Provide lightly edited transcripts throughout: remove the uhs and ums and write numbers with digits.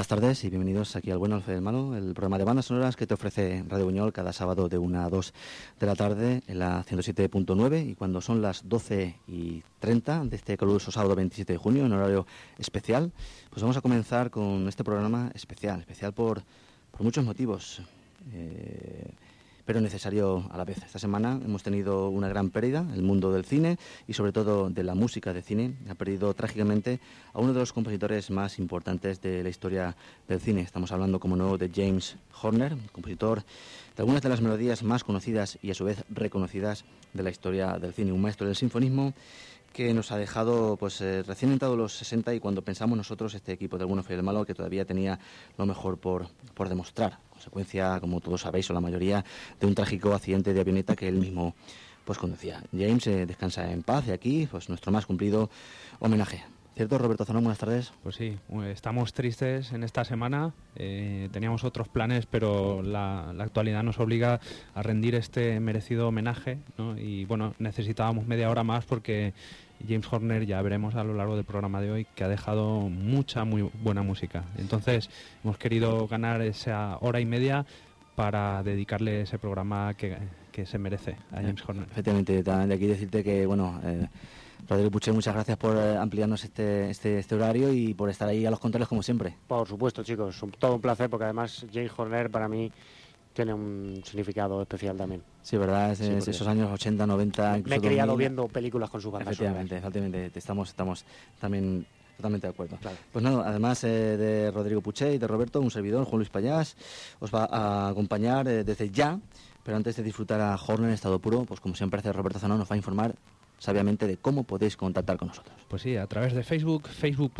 Buenas tardes y bienvenidos aquí al Bueno, al Feo y al Malo, el programa de bandas sonoras que te ofrece Radio Buñol cada sábado de 1 a 2 de la tarde en la 107.9, y cuando son las 12:30 de este caluroso sábado 27 de junio en horario especial, pues vamos a comenzar con este programa especial por muchos motivos, pero necesario a la vez. Esta semana hemos tenido una gran pérdida, el mundo del cine y sobre todo de la música de cine ha perdido trágicamente a uno de los compositores más importantes de la historia del cine. Estamos hablando, como no, de James Horner, compositor de algunas de las melodías más conocidas y a su vez reconocidas de la historia del cine, un maestro del sinfonismo que nos ha dejado pues recién entrados los 60, y cuando pensamos nosotros, este equipo del Bueno, Feo y del Malo, que todavía tenía lo mejor por demostrar, consecuencia, como todos sabéis o la mayoría, de un trágico accidente de avioneta que él mismo pues conducía. James descansa en paz, y aquí pues nuestro más cumplido homenaje. ¿Cierto, Roberto Zanón? Buenas tardes. Pues sí, estamos tristes en esta semana, teníamos otros planes, pero la actualidad nos obliga a rendir este merecido homenaje, ¿no? Y bueno, necesitábamos media hora más porque James Horner, ya veremos a lo largo del programa de hoy, que ha dejado mucha, muy buena música. Entonces hemos querido ganar esa hora y media para dedicarle ese programa que se merece a James Horner. Efectivamente, también de aquí decirte que, bueno, Rodrigo Puche, muchas gracias por ampliarnos este horario y por estar ahí a los controles como siempre. Por supuesto, chicos, todo un placer, porque además James Horner para mí tiene un significado especial también. Sí, ¿verdad? Esos años 80, 90, incluso me he criado 2000, viendo películas con sus bandas sonoras. Efectivamente, estamos también totalmente de acuerdo. Claro. Pues nada, además de Rodrigo Puche y de Roberto, un servidor, Juan Luis Payás, os va a acompañar desde ya, pero antes de disfrutar a Horner en estado puro, pues como siempre hace Roberto Zanón, nos va a informar sabiamente de cómo podéis contactar con nosotros. Pues sí, a través de Facebook,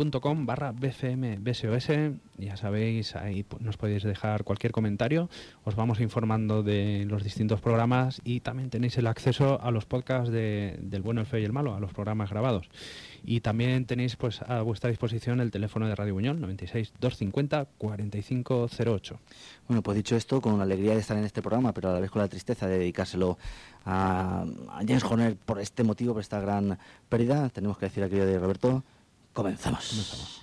facebook.com/bfmbsos. Ya sabéis, ahí nos podéis dejar cualquier comentario, os vamos informando de los distintos programas, y también tenéis el acceso a los podcasts del Bueno, el Feo y el Malo, a los programas grabados. Y también tenéis pues a vuestra disposición el teléfono de Radio Buñol, 96 250 4508. Bueno, pues dicho esto, con la alegría de estar en este programa, pero a la vez con la tristeza de dedicárselo a James Horner por este motivo, por esta gran pérdida, tenemos que decir aquello de Roberto: comenzamos.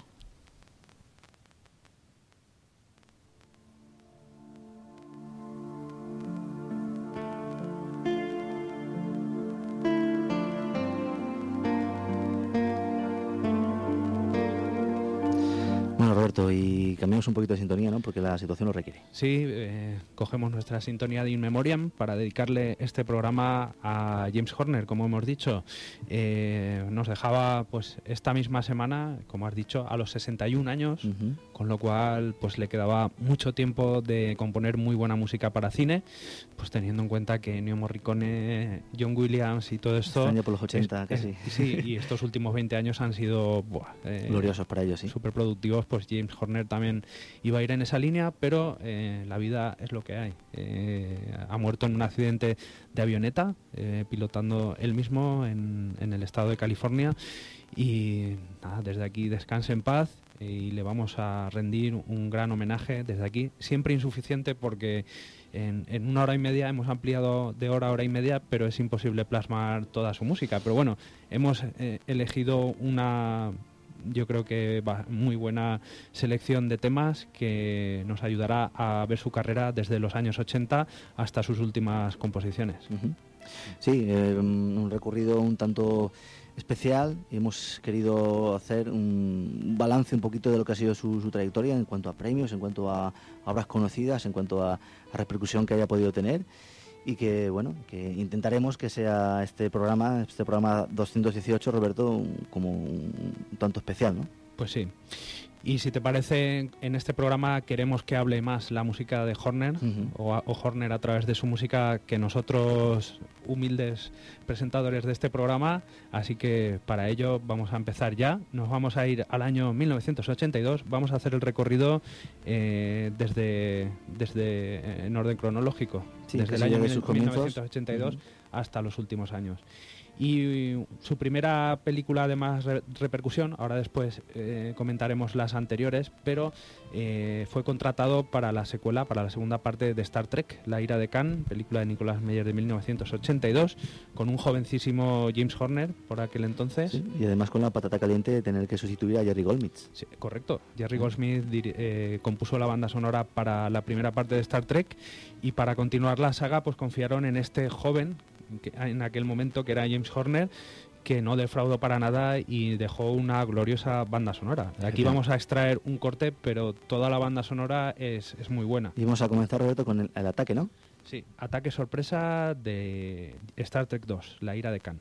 Roberto, y cambiamos un poquito de sintonía, ¿no? Porque la situación lo requiere. Sí, cogemos nuestra sintonía de In Memoriam para dedicarle este programa a James Horner, como hemos dicho. Nos dejaba pues esta misma semana, como has dicho, a los 61 años, con lo cual pues le quedaba mucho tiempo de componer muy buena música para cine, pues teniendo en cuenta que Ennio Morricone, John Williams y todo esto... Extraño por los 80, casi. Sí, y estos últimos 20 años han sido gloriosos para ellos, sí. Súper productivos. Pues James Horner también iba a ir en esa línea, pero la vida es lo que hay. Ha muerto en un accidente de avioneta, pilotando él mismo en el estado de California, y nada, desde aquí descanse en paz, y le vamos a rendir un gran homenaje desde aquí, siempre insuficiente porque en una hora y media hemos ampliado de hora a hora y media, pero es imposible plasmar toda su música. Pero bueno, hemos elegido una... yo creo que muy buena selección de temas que nos ayudará a ver su carrera desde los años 80 hasta sus últimas composiciones. Sí, un recorrido un tanto especial. Hemos querido hacer un balance un poquito de lo que ha sido su trayectoria en cuanto a premios, en cuanto a obras conocidas, en cuanto a repercusión que haya podido tener. Y que, bueno, que intentaremos que sea este programa 218, Roberto, como un tanto especial, ¿no? Pues sí. Y si te parece, en este programa queremos que hable más la música de Horner, o Horner a través de su música, que nosotros, humildes presentadores de este programa. Así que para ello vamos a empezar ya. Nos vamos a ir al año 1982. Vamos a hacer el recorrido desde en orden cronológico. Sí, desde el casi año desde sus comienzos. 1982 hasta los últimos años. Y su primera película de más repercusión, ahora después comentaremos las anteriores, pero fue contratado para la secuela, para la segunda parte de Star Trek, La ira de Khan, película de Nicolas Meyer de 1982, con un jovencísimo James Horner por aquel entonces. Sí, y además con la patata caliente de tener que sustituir a Jerry Goldsmith. Sí, correcto. Jerry Goldsmith compuso la banda sonora para la primera parte de Star Trek, y para continuar la saga pues confiaron en este joven en aquel momento, que era James Horner, que no defraudó para nada y dejó una gloriosa banda sonora. De aquí vamos a extraer un corte, pero toda la banda sonora es muy buena. Y vamos a comenzar, Roberto, con el ataque, ¿no? Sí, ataque sorpresa de Star Trek 2, La ira de Khan.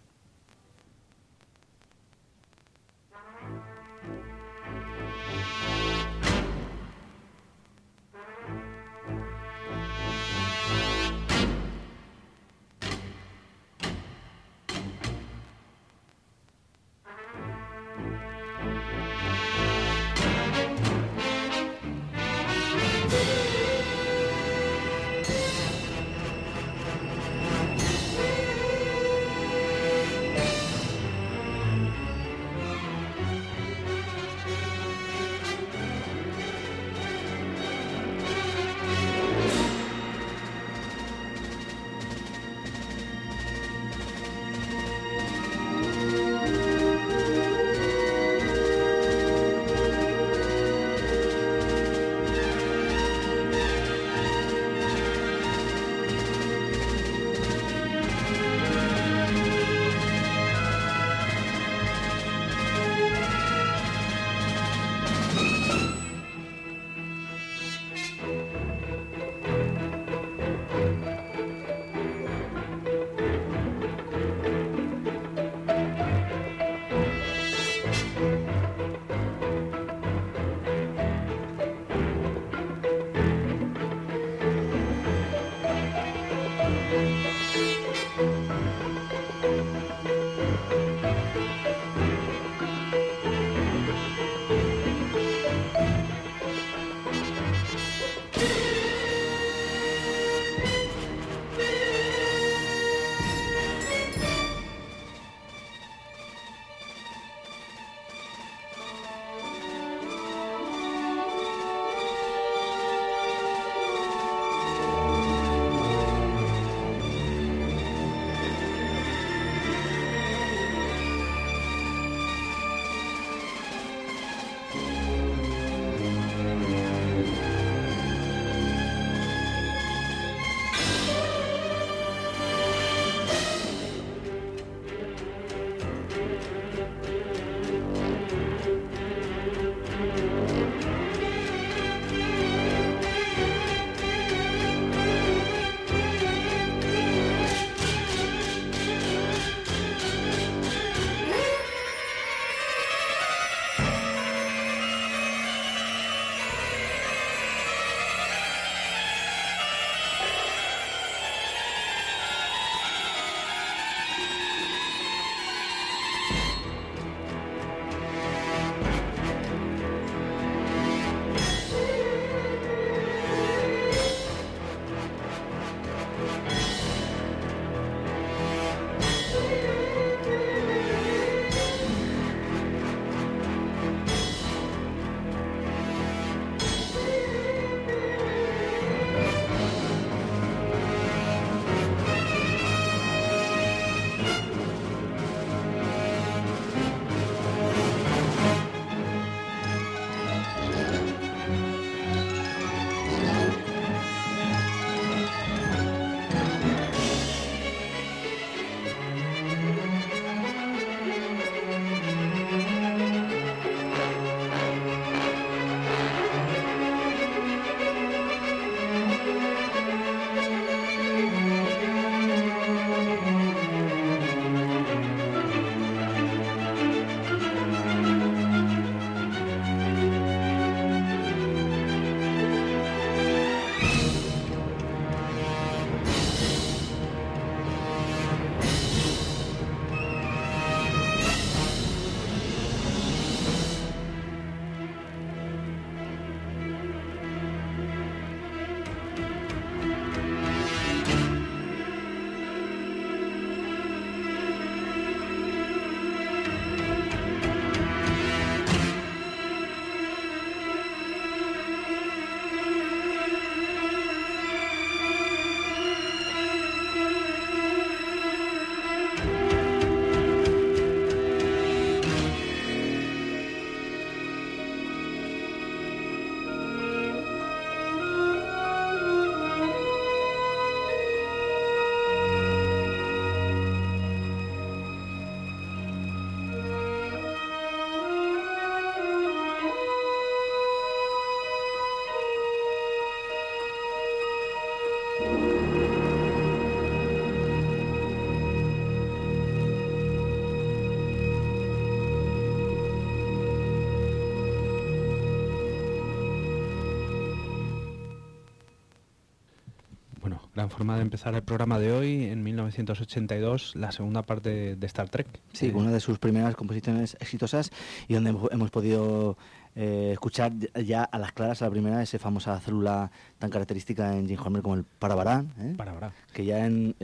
en forma de empezar el programa de hoy, en 1982, la segunda parte de Star Trek. Sí, una de sus primeras composiciones exitosas y donde hemos podido escuchar ya a las claras, a la primera, esa famosa célula tan característica en Jim Horner como el Parabarán, que ya en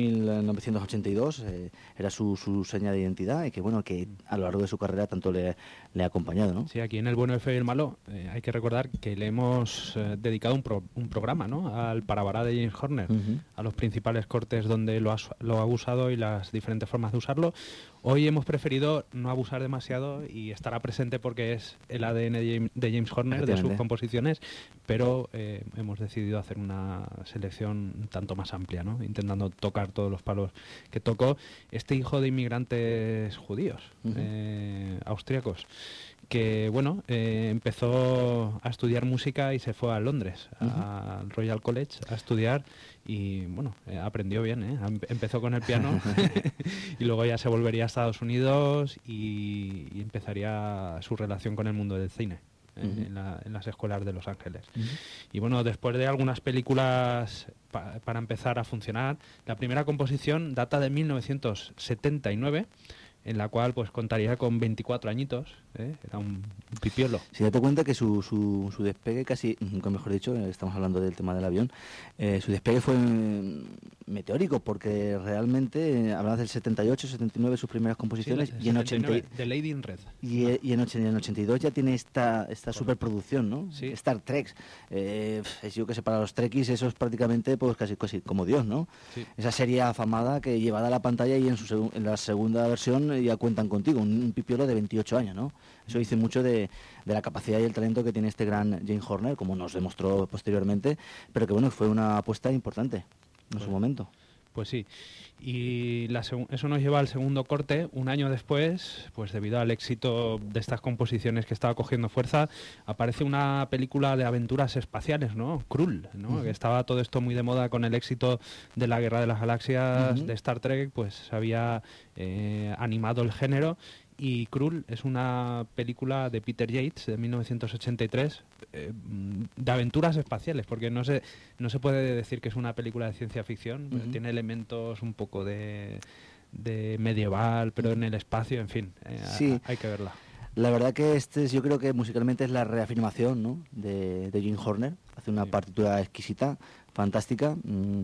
1982 era su seña de identidad y que bueno, que a lo largo de su carrera tanto le ha acompañado, ¿no? Sí, aquí en El Bueno, el Feo y el Malo hay que recordar que le hemos dedicado un programa, ¿no?, al Parabará de James Horner, a los principales cortes donde lo ha usado y las diferentes formas de usarlo. Hoy hemos preferido no abusar demasiado y estará presente porque es el ADN de James Horner, de sus composiciones, pero hemos decidido hacer una selección un tanto más amplia, ¿no?, intentando tocar todos los palos que tocó este hijo de inmigrantes judíos, austríacos, que bueno, empezó a estudiar música y se fue a Londres, al Royal College, a estudiar y bueno, aprendió bien, empezó con el piano y luego ya se volvería a Estados Unidos y empezaría su relación con el mundo del cine. En las escuelas de Los Ángeles. Y bueno, después de algunas películas para empezar a funcionar, la primera composición data de 1979, en la cual pues contaría con 24 añitos, era un pipiolo. Si date cuenta que su despegue casi, nunca mejor dicho, estamos hablando del tema del avión, su despegue fue meteórico, porque realmente hablabas del 78, 79 sus primeras composiciones, sí, y en 80 The Lady in Red. Y en 82 ya tiene esta superproducción, ¿no? Sí. Star Trek. Yo que sé, para los trekkies eso es prácticamente pues casi como Dios, ¿no? Sí. Esa serie afamada que llevada a la pantalla y en la segunda versión ya cuentan contigo, un pipiolo de 28 años, ¿no? Eso dice mucho de la capacidad y el talento que tiene este gran James Horner, como nos demostró posteriormente, pero que bueno, fue una apuesta importante en su momento. Pues sí, y eso nos lleva al segundo corte. Un año después, pues debido al éxito de estas composiciones que estaba cogiendo fuerza, aparece una película de aventuras espaciales, ¿no? Krull, ¿no? Que estaba todo esto muy de moda con el éxito de la Guerra de las Galaxias, de Star Trek, pues se había animado el género. Y Krull es una película de Peter Yates de 1983 de aventuras espaciales, porque no se puede decir que es una película de ciencia ficción, tiene elementos un poco de medieval, pero en el espacio, en fin, sí. Hay que verla. La verdad que yo creo que musicalmente es la reafirmación, ¿no?, de Jim Horner. Hace una partitura exquisita, fantástica.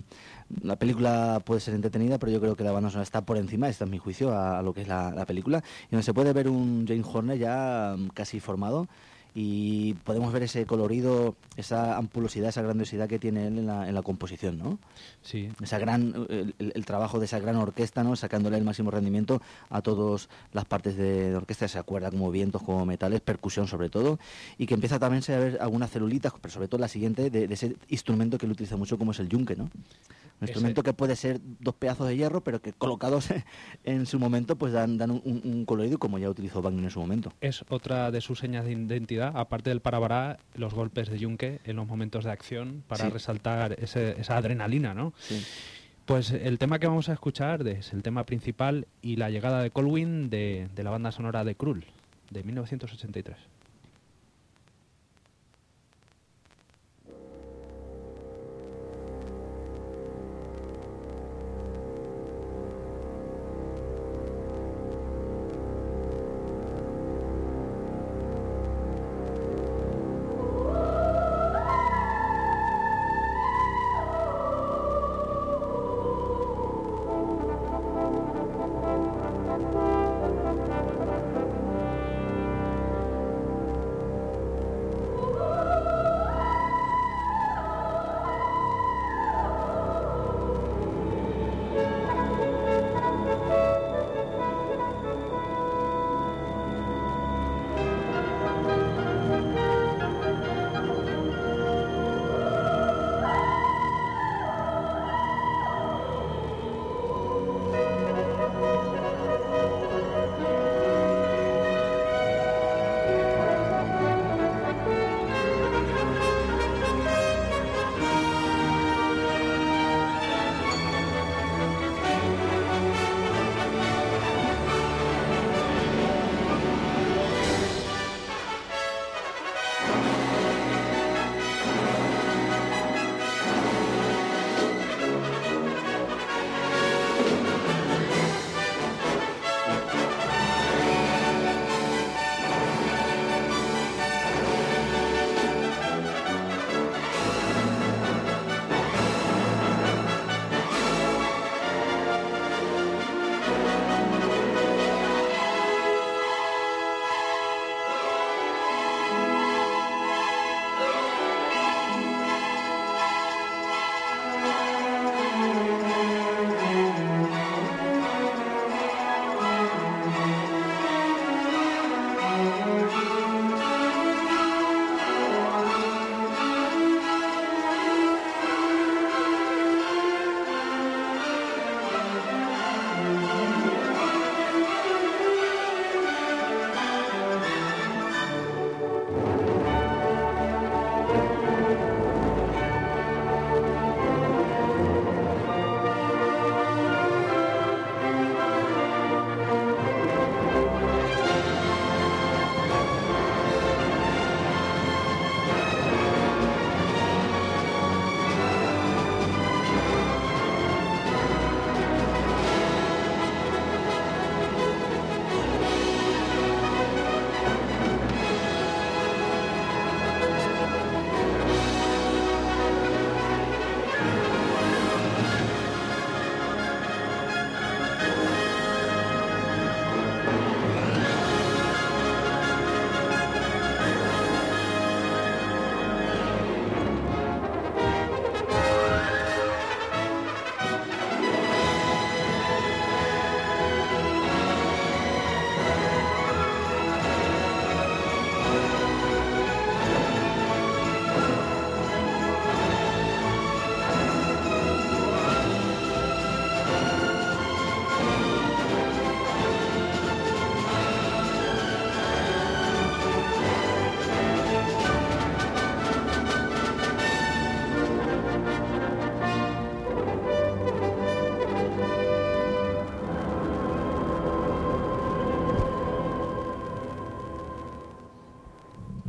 La película puede ser entretenida, pero yo creo que la banda sonora está por encima, este es mi juicio, a lo que es la película, y donde se puede ver un James Horner ya casi formado, y podemos ver ese colorido, esa ampulosidad, esa grandiosidad que tiene él en la composición, ¿no? Sí. Esa el trabajo de esa gran orquesta, ¿no?, sacándole el máximo rendimiento a todas las partes de orquesta, se acuerda, como vientos, como metales, percusión sobre todo, y que empieza también a ver algunas celulitas, pero sobre todo la siguiente, de ese instrumento que él utiliza mucho, como es el yunque, ¿no? Un instrumento que puede ser dos pedazos de hierro, pero que colocados en su momento pues dan un colorido, como ya utilizó Wagner en su momento. Es otra de sus señas de identidad, aparte del parabará, los golpes de yunque en los momentos de acción para resaltar esa adrenalina, ¿no? Sí. Pues el tema que vamos a escuchar es el tema principal y la llegada de Colwyn de la banda sonora de Krull, de 1983.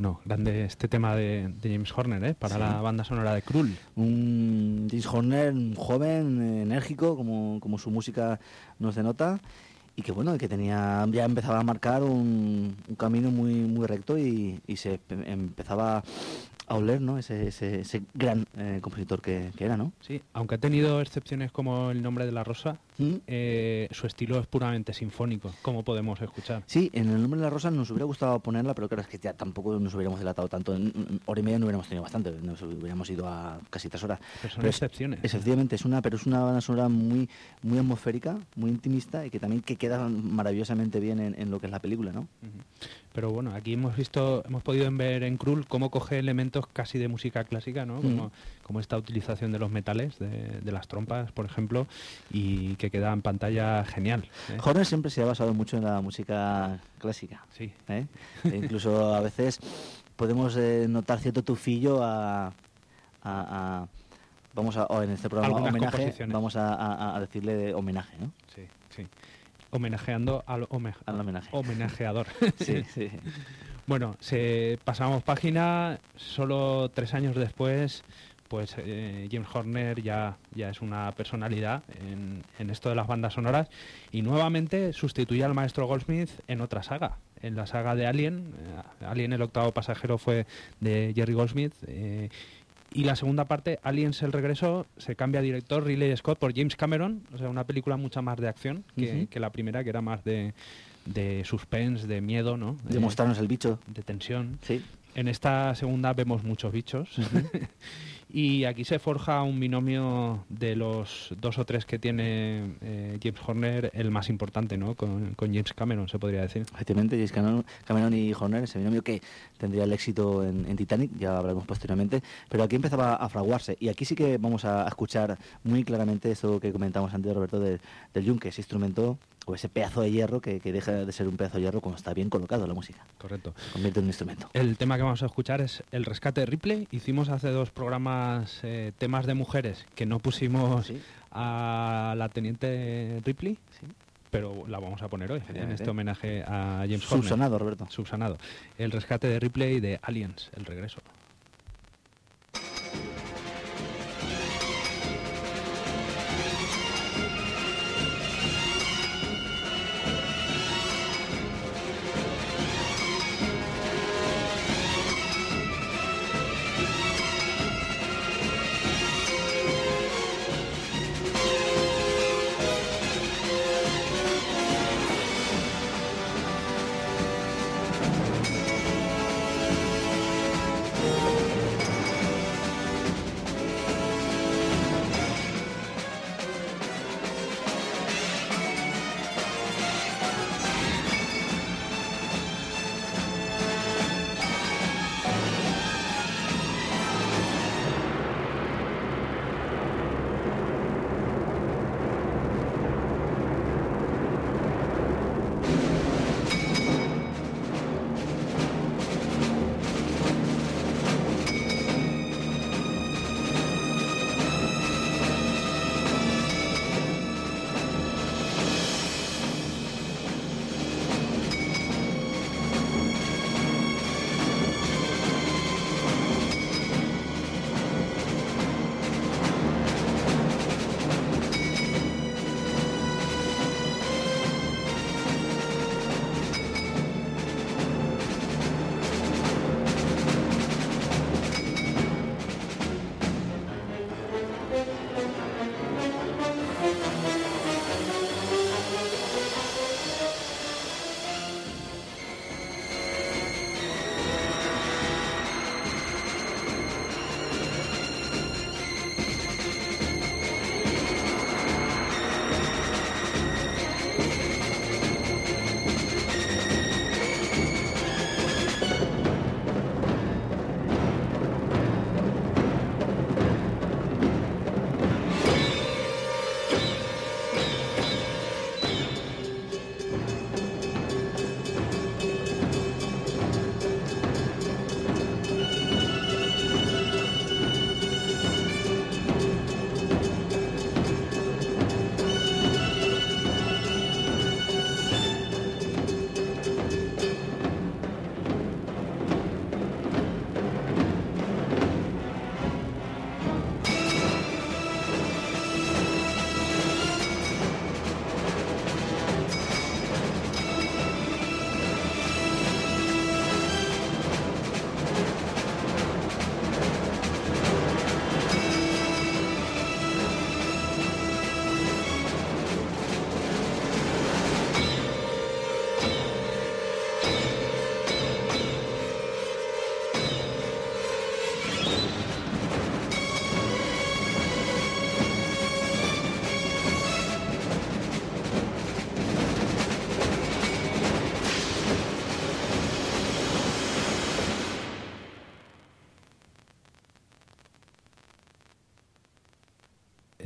bueno, grande este tema de James Horner, para la banda sonora de Krull. Un James Horner joven, enérgico, como su música nos denota, y que bueno, que ya empezaba a marcar un camino muy recto y se empezaba a oler, ¿no? Ese gran compositor que era, ¿no? Sí, aunque ha tenido excepciones como El nombre de la rosa, su estilo es puramente sinfónico, como podemos escuchar. Sí, en El nombre de la rosa nos hubiera gustado ponerla, pero claro, es que ya tampoco nos hubiéramos dilatado tanto. En hora y media no hubiéramos tenido bastante, nos hubiéramos ido a casi 3 horas. Pero son excepciones. Efectivamente, es una banda sonora muy atmosférica, muy intimista y que también queda maravillosamente bien en lo que es la película, ¿no? Pero bueno, aquí hemos podido ver en Krull cómo coge elementos casi de música clásica, ¿no? Como esta utilización de los metales, de las trompas, por ejemplo, y que queda en pantalla genial. Horner siempre se ha basado mucho en la música clásica. Sí. Incluso a veces podemos notar cierto tufillo en este programa algunas homenaje, vamos a decirle homenaje, ¿no? Sí. Homenajeando al homenaje. Homenajeador. Sí. Bueno, pasamos página, solo 3 años después, pues James Horner ya es una personalidad en esto de las bandas sonoras y nuevamente sustituye al maestro Goldsmith en otra saga, en la saga de Alien. Alien, el octavo pasajero, fue de Jerry Goldsmith. Y la segunda parte, Aliens el regreso, se cambia director Ridley Scott por James Cameron, o sea, una película mucha más de acción que la primera, que era más de suspense, de miedo, ¿no? De mostrarnos el bicho. De tensión. Sí. En esta segunda vemos muchos bichos. Y aquí se forja un binomio de los 2 o 3 que tiene James Horner, el más importante, ¿no? Con James Cameron, se podría decir. Efectivamente, James Cameron y Horner, ese binomio que tendría el éxito en Titanic, ya hablaremos posteriormente, pero aquí empezaba a fraguarse. Y aquí sí que vamos a escuchar muy claramente eso que comentamos antes, Roberto, del yunque, ese instrumento o ese pedazo de hierro que deja de ser un pedazo de hierro cuando está bien colocado la música. Correcto. Se convierte en un instrumento. El tema que vamos a escuchar es El rescate de Ripley. Hicimos hace 2 programas temas de mujeres que no pusimos a la teniente Ripley, pero la vamos a poner hoy en este homenaje a James Horner. Subsanado, Roberto. Subsanado. El rescate de Ripley de Aliens, el regreso.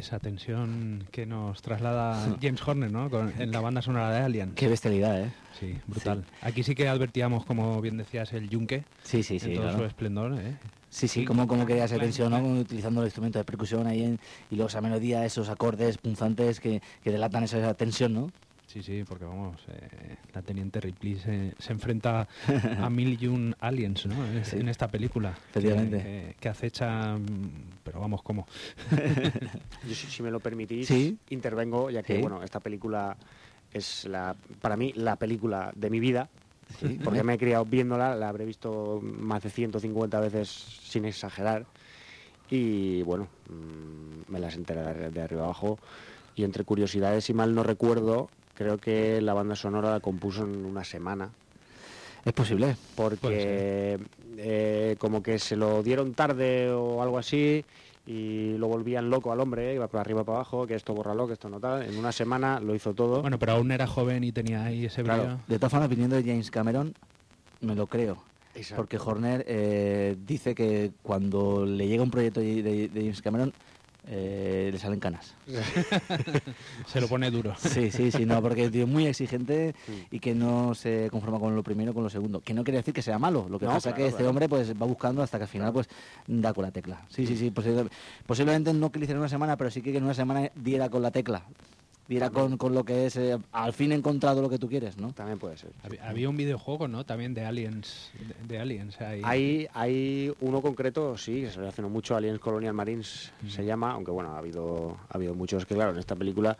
esa tensión que nos traslada James Horner, ¿no? En la banda sonora de Alien. Qué bestialidad, ¿eh? Sí, brutal. Sí. Aquí sí que advertíamos, como bien decías, el yunque Sí, en todo claro. su esplendor, ¿eh? Sí, como quería esa tensión, ¿no? Utilizando el instrumento de percusión ahí y luego esa melodía, esos acordes punzantes que delatan esa tensión, ¿no? Sí, porque vamos, la teniente Ripley se enfrenta a 1001 aliens, ¿no? En esta película. Efectivamente. Que acecha, pero vamos, ¿cómo? Yo, si me lo permitís, ¿Sí? intervengo, ya que, bueno, esta película es para mí la película de mi vida. Sí, porque me he criado viéndola, la habré visto más de 150 veces sin exagerar. Y bueno, me las enteré de arriba abajo. Y entre curiosidades, si mal no recuerdo, creo que la banda sonora la compuso en una semana. Es posible. Porque como que se lo dieron tarde o algo así y lo volvían loco al hombre, iba por arriba para abajo, que esto bórralo, que esto no tal. En una semana lo hizo todo. Bueno, pero aún era joven y tenía ahí ese brillo. Claro. De todas formas, viniendo de James Cameron, me lo creo. Exacto. Porque Horner dice que cuando le llega un proyecto de James Cameron, le salen canas. Se lo pone duro. Sí, no, porque es muy exigente y que no se conforma con lo primero, con lo segundo. Que no quiere decir que sea malo, lo que pasa es que este hombre pues va buscando hasta que al final pues da con la tecla. Sí, posiblemente no que le hiciera una semana, pero sí que en una semana diera con la tecla. Diera con lo que es, al fin he encontrado lo que tú quieres, ¿no? También puede ser. Había un videojuego, ¿no? También de Aliens. De Aliens Hay uno concreto, sí, que se relacionó mucho, Aliens Colonial Marines se llama, aunque bueno, ha habido muchos que, claro, en esta película,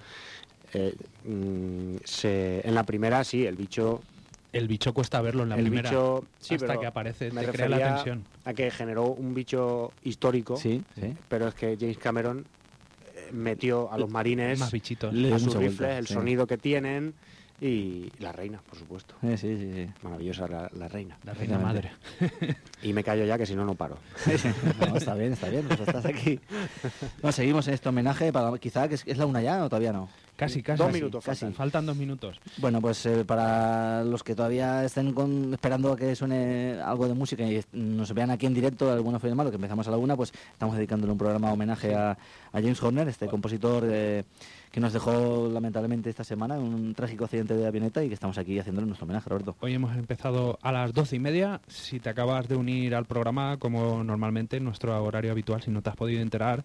en la primera, sí, el bicho cuesta verlo en la primera. Bicho, sí, hasta que aparece, te crea la tensión. A que generó un bicho histórico, sí. Pero es que James Cameron metió a los marines, más bichitos, a sus rifles, el sonido que tienen y la reina, por supuesto. Sí. Maravillosa la reina. La reina madre. Y me callo ya, que si no, no paro. No, está bien, pues estás aquí. Bueno, seguimos en este homenaje, quizá que es la una ya o todavía no. Casi. 2 minutos, faltan 2 minutos. Bueno, pues para los que todavía estén esperando a que suene algo de música y nos vean aquí en directo, al bueno, fue el malo, que empezamos a la una, pues estamos dedicándole un programa homenaje a James Horner, este compositor que nos dejó lamentablemente esta semana en un trágico accidente de avioneta y que estamos aquí haciéndole nuestro homenaje, Roberto. Hoy hemos empezado a las 12:30. Si te acabas de unir al programa, como normalmente en nuestro horario habitual, si no te has podido enterar,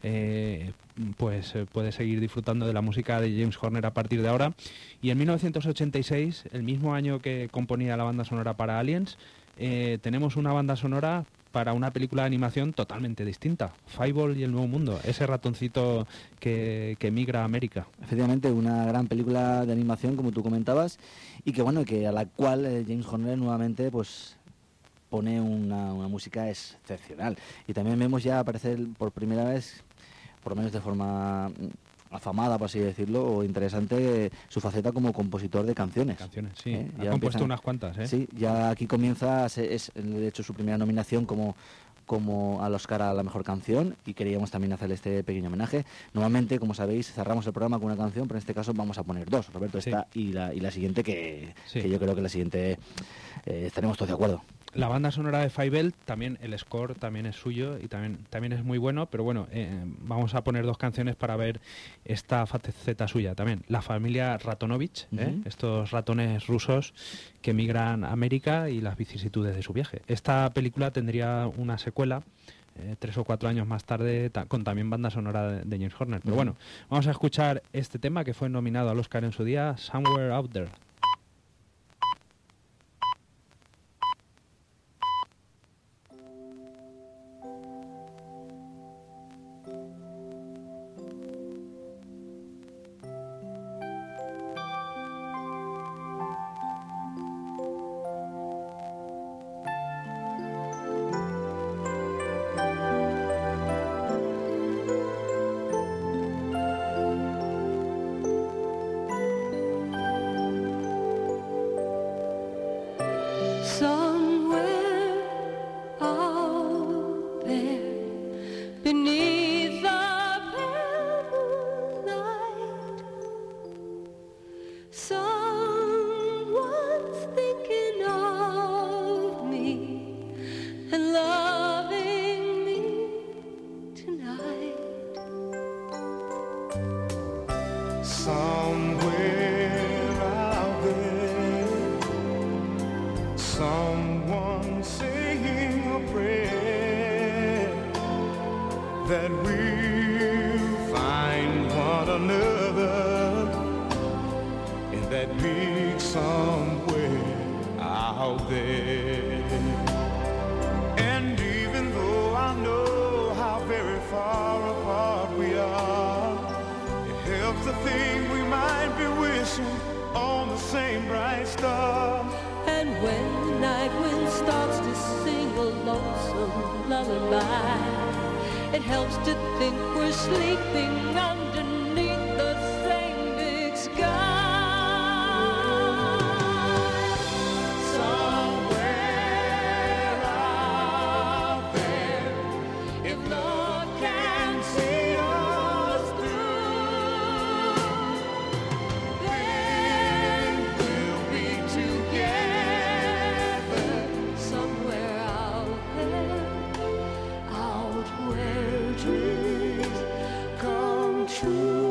pues puedes seguir disfrutando de la música de James Horner a partir de ahora. Y en 1986, el mismo año que componía la banda sonora para Aliens, tenemos una banda sonora para una película de animación totalmente distinta, Fievel y el Nuevo Mundo, ese ratoncito que emigra a América. Efectivamente, una gran película de animación, como tú comentabas, y que bueno, que a la cual James Horner nuevamente pues pone una música excepcional. Y también vemos ya aparecer por primera vez, por lo menos de forma afamada, por así decirlo, o interesante, su faceta como compositor de canciones. Sí. Ha compuesto unas cuantas, ¿eh? Sí, ya aquí comienza, es de hecho su primera nominación como al Oscar a la mejor canción, y queríamos también hacerle este pequeño homenaje. Normalmente, como sabéis, cerramos el programa con una canción, pero en este caso vamos a poner dos, Roberto, esta y la siguiente, que yo creo que la siguiente estaremos todos de acuerdo. La banda sonora de Fievel, también el score también es suyo y también es muy bueno, pero bueno, vamos a poner dos canciones para ver esta faceta suya también. La familia Ratonovich, estos ratones rusos que emigran a América y las vicisitudes de su viaje. Esta película tendría una secuela 3 o 4 años más tarde, con también banda sonora de James Horner. Pero bueno, vamos a escuchar este tema que fue nominado al Oscar en su día, Somewhere Out There. Somewhere out there, someone saying a prayer that we'll find one another in that big somewhere out there. And even though I know how very far apart we are, it helps to think we might be wishing on the same bright star. And when the night wind starts to sing a lonesome lullaby, it helps to think we're sleeping underneath the same big sky. Somewhere out there, if love can see us through, then we'll be together. Somewhere out there, out where dreams come true.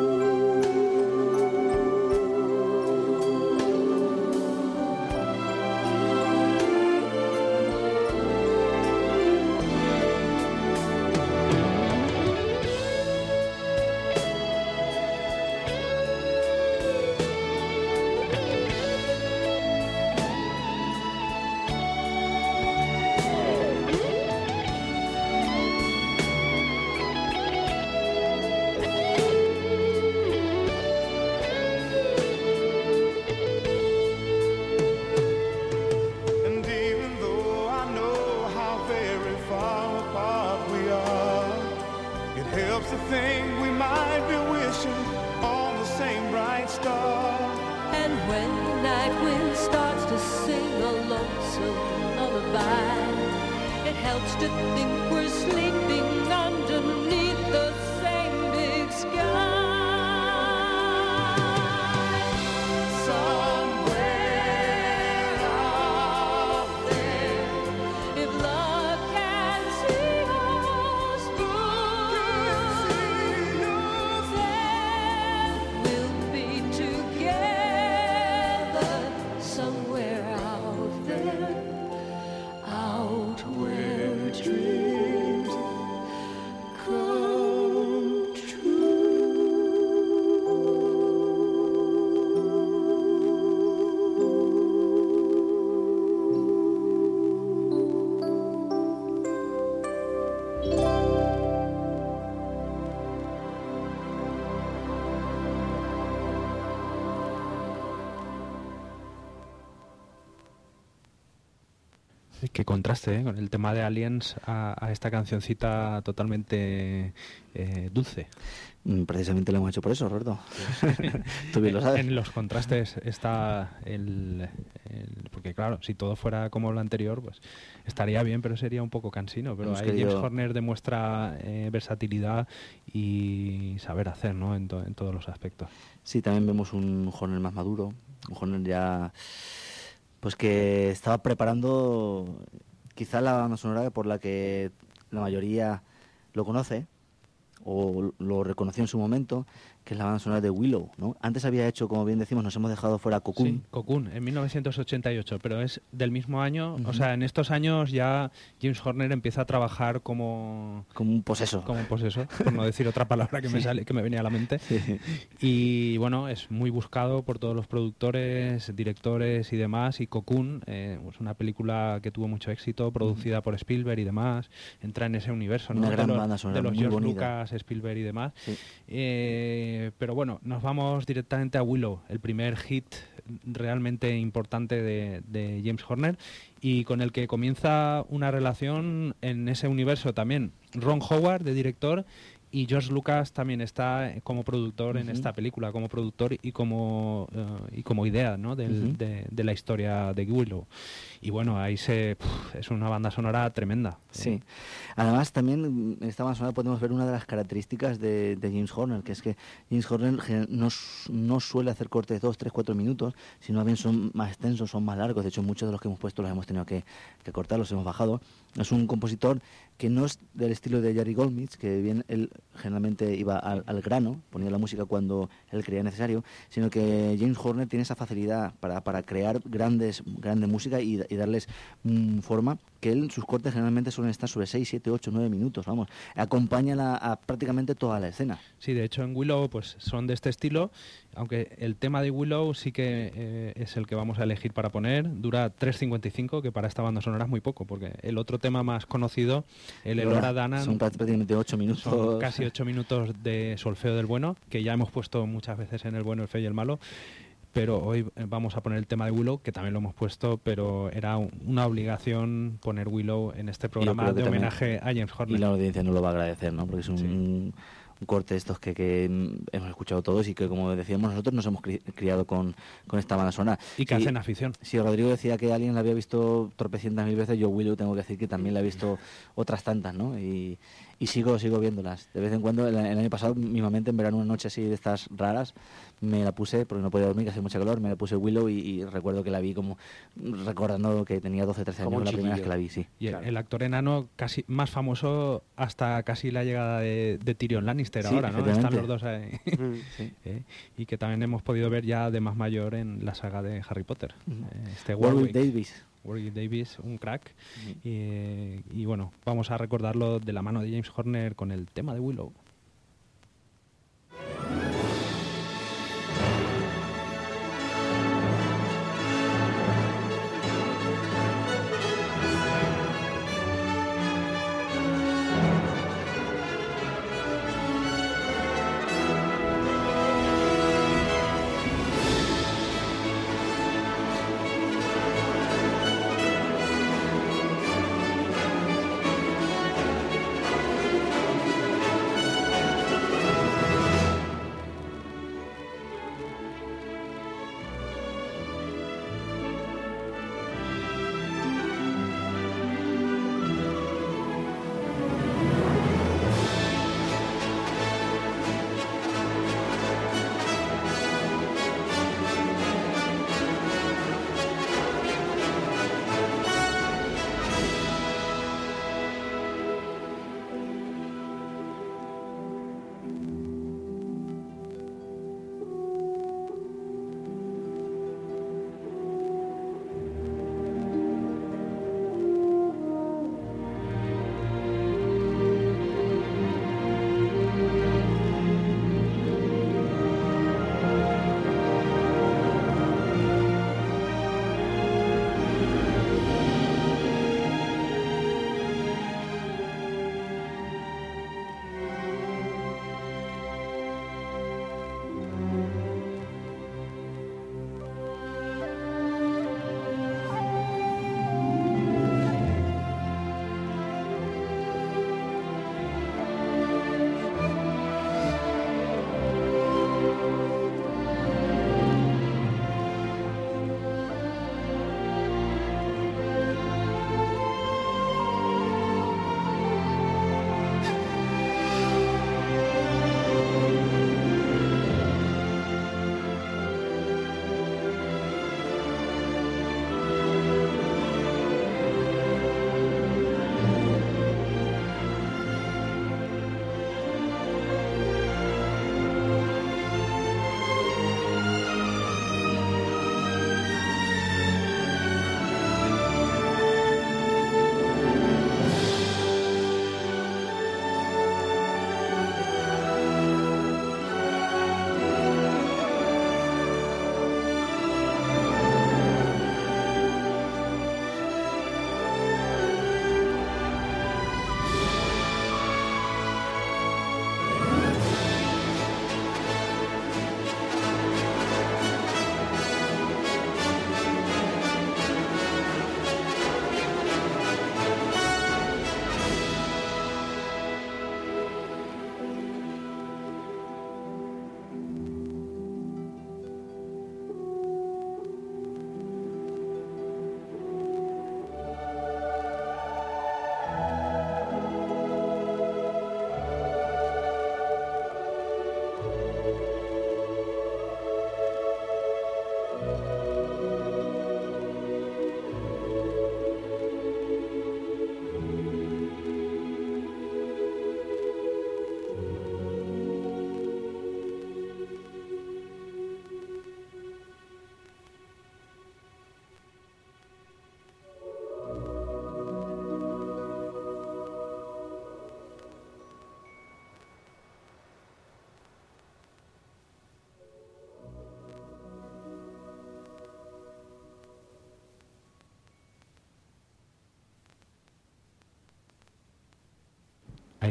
And even though I know how very far apart we are, it helps to think we might be wishing on the same bright star. And when the night wind starts to sing a lonesome lullaby, it helps to think we're sleeping underneath the same big sky. Somewhere out there, if love can see us through, then we'll be together. Somewhere out there, out where dreams come true. Qué contraste, ¿eh? Con el tema de Aliens a esta cancioncita totalmente dulce. Precisamente lo hemos hecho por eso, Roberto. Tú bien lo sabes. En los contrastes está porque claro, si todo fuera como lo anterior, pues estaría bien, pero sería un poco cansino. Pero Hemos ahí querido- James Horner demuestra versatilidad y saber hacer, ¿no? En todos los aspectos. Sí, también vemos un Horner más maduro, un Horner ya pues que estaba preparando quizá la banda sonora por la que la mayoría lo conoce o lo reconoció en su momento, que es la banda sonora de Willow, ¿no? Antes había hecho, como bien decimos, nos hemos dejado fuera Cocoon. Sí, Cocoon, en 1988, pero es del mismo año. O sea, en estos años ya James Horner empieza a trabajar como un poseso. Como un poseso, por no decir otra palabra que me venía a la mente. Sí. Y bueno, es muy buscado por todos los productores, directores y demás. Y Cocoon es una película que tuvo mucho éxito, producida por Spielberg y demás. Entra en ese universo, ¿no? Una gran banda sonora, de los muy George bonita. Lucas, Spielberg y demás. Sí. Pero bueno, nos vamos directamente a Willow, el primer hit realmente importante de James Horner y con el que comienza una relación en ese universo también. Ron Howard, de director, y George Lucas también está como productor en esta película, como productor y como idea, ¿no? de la historia de Willow. Y bueno, ahí es una banda sonora tremenda. Sí. Además, también en esta banda sonora podemos ver una de las características de James Horner, que es que James Horner no suele hacer cortes de 2, 3, 4 minutos, sino bien son más extensos, son más largos. De hecho, muchos de los que hemos puesto los hemos tenido que cortar, los hemos bajado. Es un compositor que no es del estilo de Jerry Goldsmith, que bien él generalmente iba al grano, ponía la música cuando él creía necesario, sino que James Horner tiene esa facilidad para crear grande música y darles forma, que él, sus cortes generalmente suelen estar sobre 6, 7, 8, 9 minutos, vamos, acompañan a prácticamente toda la escena. Sí, de hecho en Willow pues son de este estilo, aunque el tema de Willow sí que es el que vamos a elegir para poner, dura 3:55, que para esta banda sonora es muy poco, porque el otro tema más conocido, el Elora Danan, son prácticamente 8 minutos. Son casi 8 minutos de solfeo del bueno, que ya hemos puesto muchas veces en el bueno, el feo y el malo. Pero hoy vamos a poner el tema de Willow, que también lo hemos puesto, pero era una obligación poner Willow en este programa de homenaje a James Horner. Y la audiencia no lo va a agradecer, ¿no? Porque es un corte estos que hemos escuchado todos y que, como decíamos, nosotros nos hemos criado con esta banda sonora. Y que hacen afición. Si Rodrigo decía que alguien la había visto tropecientas mil veces, yo Willow tengo que decir que también la he visto otras tantas, ¿no? Y sigo viéndolas. De vez en cuando, el año pasado, mismamente en verano, una noche así de estas raras, me la puse, porque no podía dormir, que hace mucha calor, me la puse Willow y recuerdo que la vi como recordando que tenía 12, 13 años la primera vez que la vi, sí. Y el actor enano casi más famoso hasta casi la llegada de Tyrion Lannister, sí, ahora, ¿no? Están los dos ahí. Sí. Y que también hemos podido ver ya de más mayor en la saga de Harry Potter. Warwick Davis, un crack. Y bueno, vamos a recordarlo de la mano de James Horner con el tema de Willow.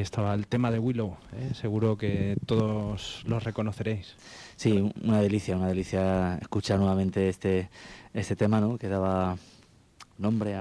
Ahí estaba el tema de Willow, seguro que todos los reconoceréis. Sí, una delicia escuchar nuevamente este tema, ¿no? Que daba nombre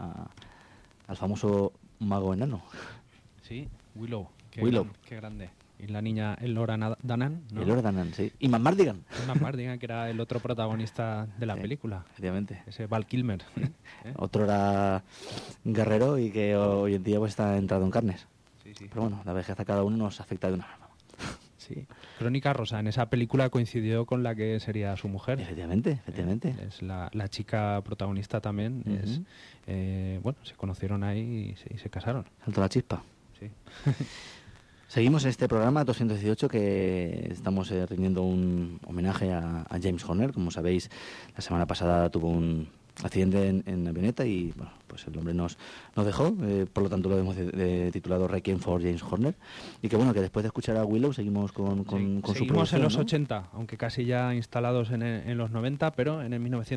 al famoso mago enano. Sí, Willow. Willow. Qué grande. Y la niña Elora Danan, ¿no? Elora Danan, sí. Y Mardigan. Mardigan, que era el otro protagonista de la película. Efectivamente. Ese Val Kilmer. Otro era guerrero y que hoy en día pues está entrado en carnes. Sí. Pero bueno, la vejez a cada uno nos afecta de una forma. Sí. Crónica Rosa, en esa película coincidió con la que sería su mujer. Efectivamente. Es la chica protagonista también. Uh-huh. Bueno, se conocieron ahí y se casaron. Saltó la chispa. Sí. Seguimos en este programa 218 que estamos rindiendo un homenaje a James Horner. Como sabéis, la semana pasada tuvo un accidente en avioneta y bueno, pues el hombre nos dejó, por lo tanto lo hemos titulado Requiem for James Horner, y que bueno, que después de escuchar a Willow seguimos con su producción. Seguimos en los ¿no? 80, aunque casi ya instalados en los 90, pero en el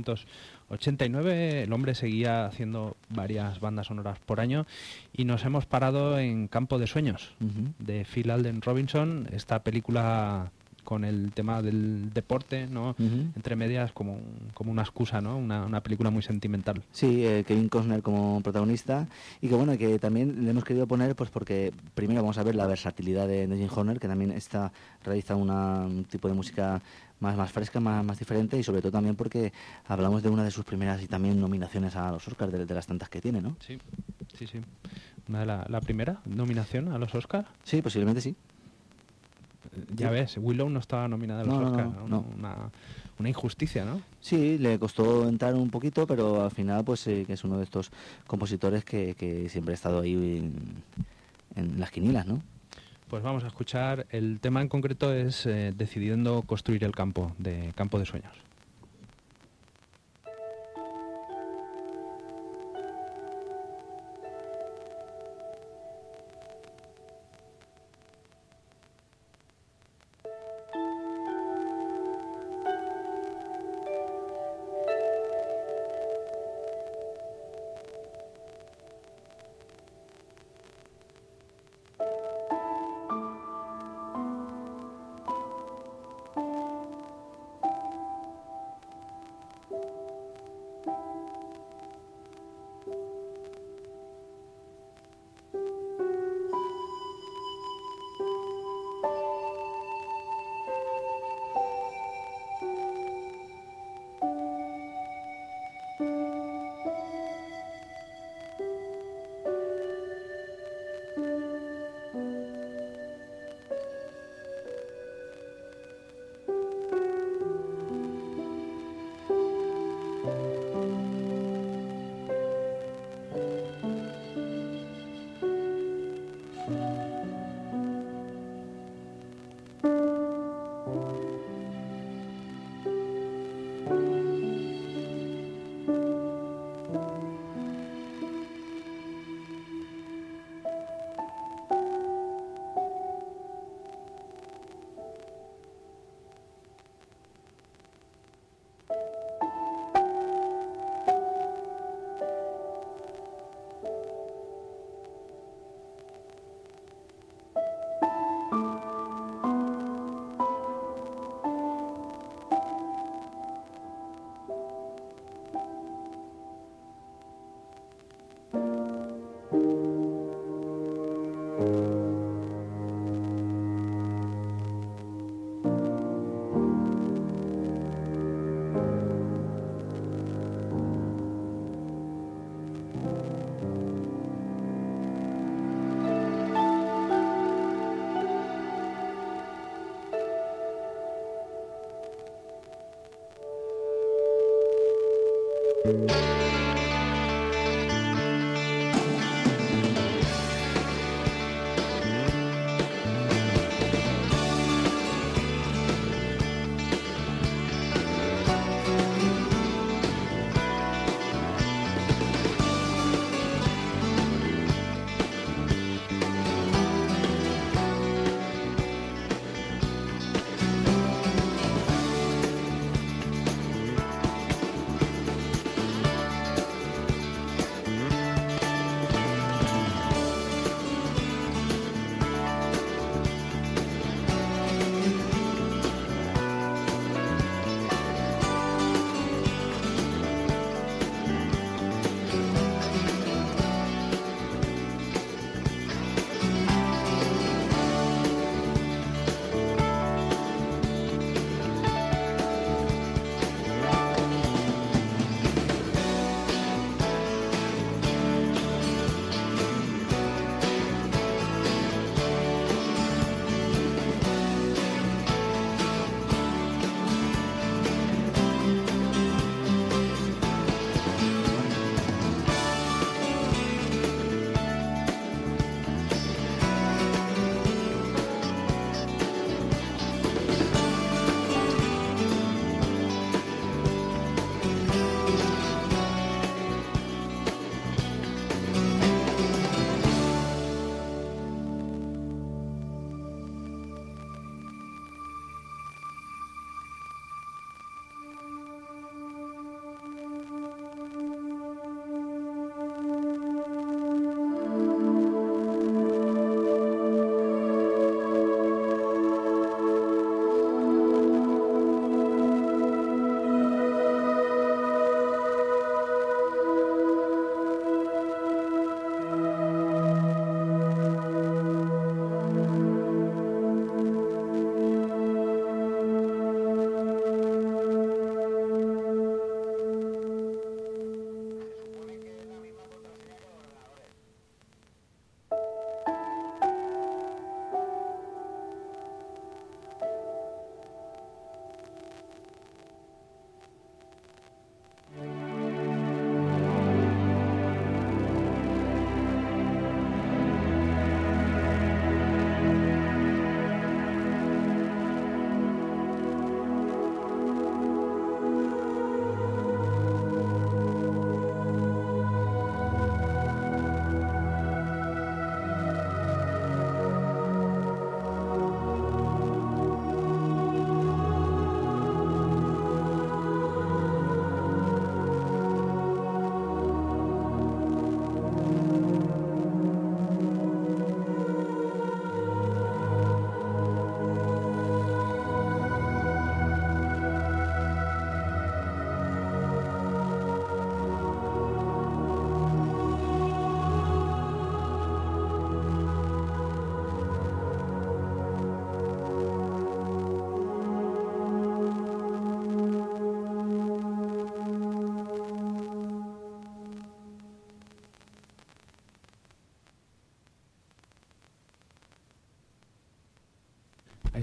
1989 el hombre seguía haciendo varias bandas sonoras por año y nos hemos parado en Campo de Sueños, Uh-huh. de Phil Alden Robinson, esta película con el tema del deporte, ¿no? Uh-huh. Entre medias como una excusa, ¿no? Una película muy sentimental. Sí, Kevin Costner como protagonista, y que bueno, que también le hemos querido poner pues porque primero vamos a ver la versatilidad de James Horner, que también realiza un tipo de música más fresca, más diferente, y sobre todo también porque hablamos de una de sus primeras y también nominaciones a los Oscars, de las tantas que tiene, ¿no? Sí. Una de la primera nominación a los Oscars. Sí, posiblemente sí. Ya ves, Willow no estaba nominada a los Oscars. No. Una injusticia, ¿no? Sí, le costó entrar un poquito, pero al final pues que es uno de estos compositores que siempre ha estado ahí en las quinilas, ¿no? Pues vamos a escuchar, el tema en concreto es Decidiendo construir el campo, de Campo de Sueños.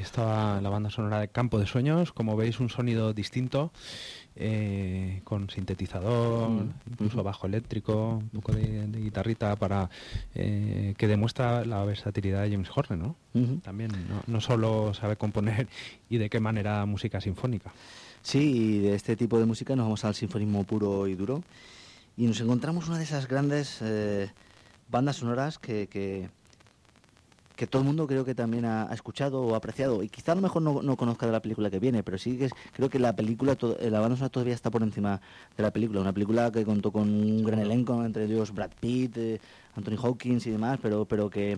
estaba la banda sonora de Campo de Sueños. Como veis, un sonido distinto, con sintetizador, incluso bajo eléctrico, un poco de guitarrita para que demuestra la versatilidad de James Horner, ¿no? También no solo sabe componer y de qué manera música sinfónica. Sí, y de este tipo de música nos vamos al sinfonismo puro y duro y nos encontramos una de esas grandes bandas sonoras que todo el mundo creo que también ha escuchado o apreciado, y quizá a lo mejor no conozca de la película que viene, pero sí que creo que la película, la banda sonora todavía está por encima de la película. Una película que contó con un gran elenco, entre ellos Brad Pitt, Anthony Hopkins y demás, pero que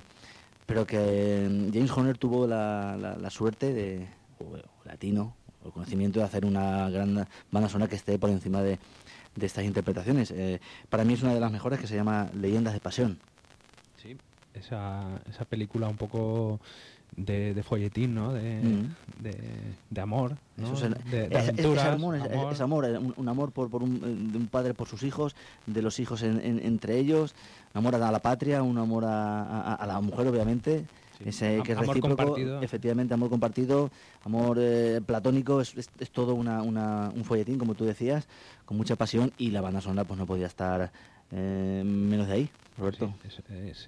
James Horner tuvo la suerte o el conocimiento de hacer una gran banda sonora que esté por encima de estas interpretaciones. Para mí es una de las mejores, que se llama Leyendas de Pasión. Sí, esa película un poco de folletín, ¿no? De amor, ¿no? Eso de aventuras, es amor, un amor de un padre por sus hijos, de los hijos entre ellos, un amor a la patria, un amor a la mujer, obviamente. Sí, ese que es amor recíproco, compartido. efectivamente, amor compartido, amor platónico, es todo un folletín, como tú decías, con mucha pasión, y la banda sonora pues no podía estar menos de ahí, Roberto. Sí,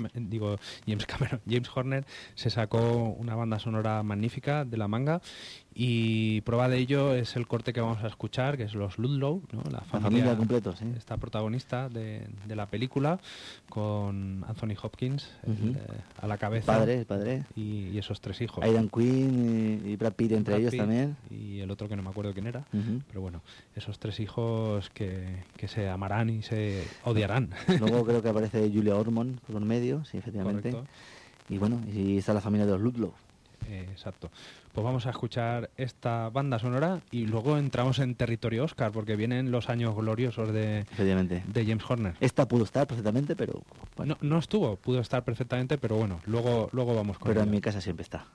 James Horner se sacó una banda sonora magnífica de la manga, y prueba de ello es el corte que vamos a escuchar, que es los Ludlow, ¿no? La familia completo, sí. Esta protagonista de la película, con Anthony Hopkins a la cabeza, el padre. Y esos tres hijos. Aidan Quinn y Brad Pitt entre ellos también. Y el otro que no me acuerdo quién era, pero bueno, esos tres hijos que se amarán y se odiarán. Luego creo que aparece Julia Ormond por medio, sí, efectivamente. Correcto. Y bueno, y está la familia de los Ludlow. Exacto. Pues vamos a escuchar esta banda sonora y luego entramos en territorio Oscar, porque vienen los años gloriosos de James Horner. Esta pudo estar perfectamente, pero bueno. No estuvo, pudo estar perfectamente, pero bueno, luego vamos con Pero ella. En mi casa siempre está.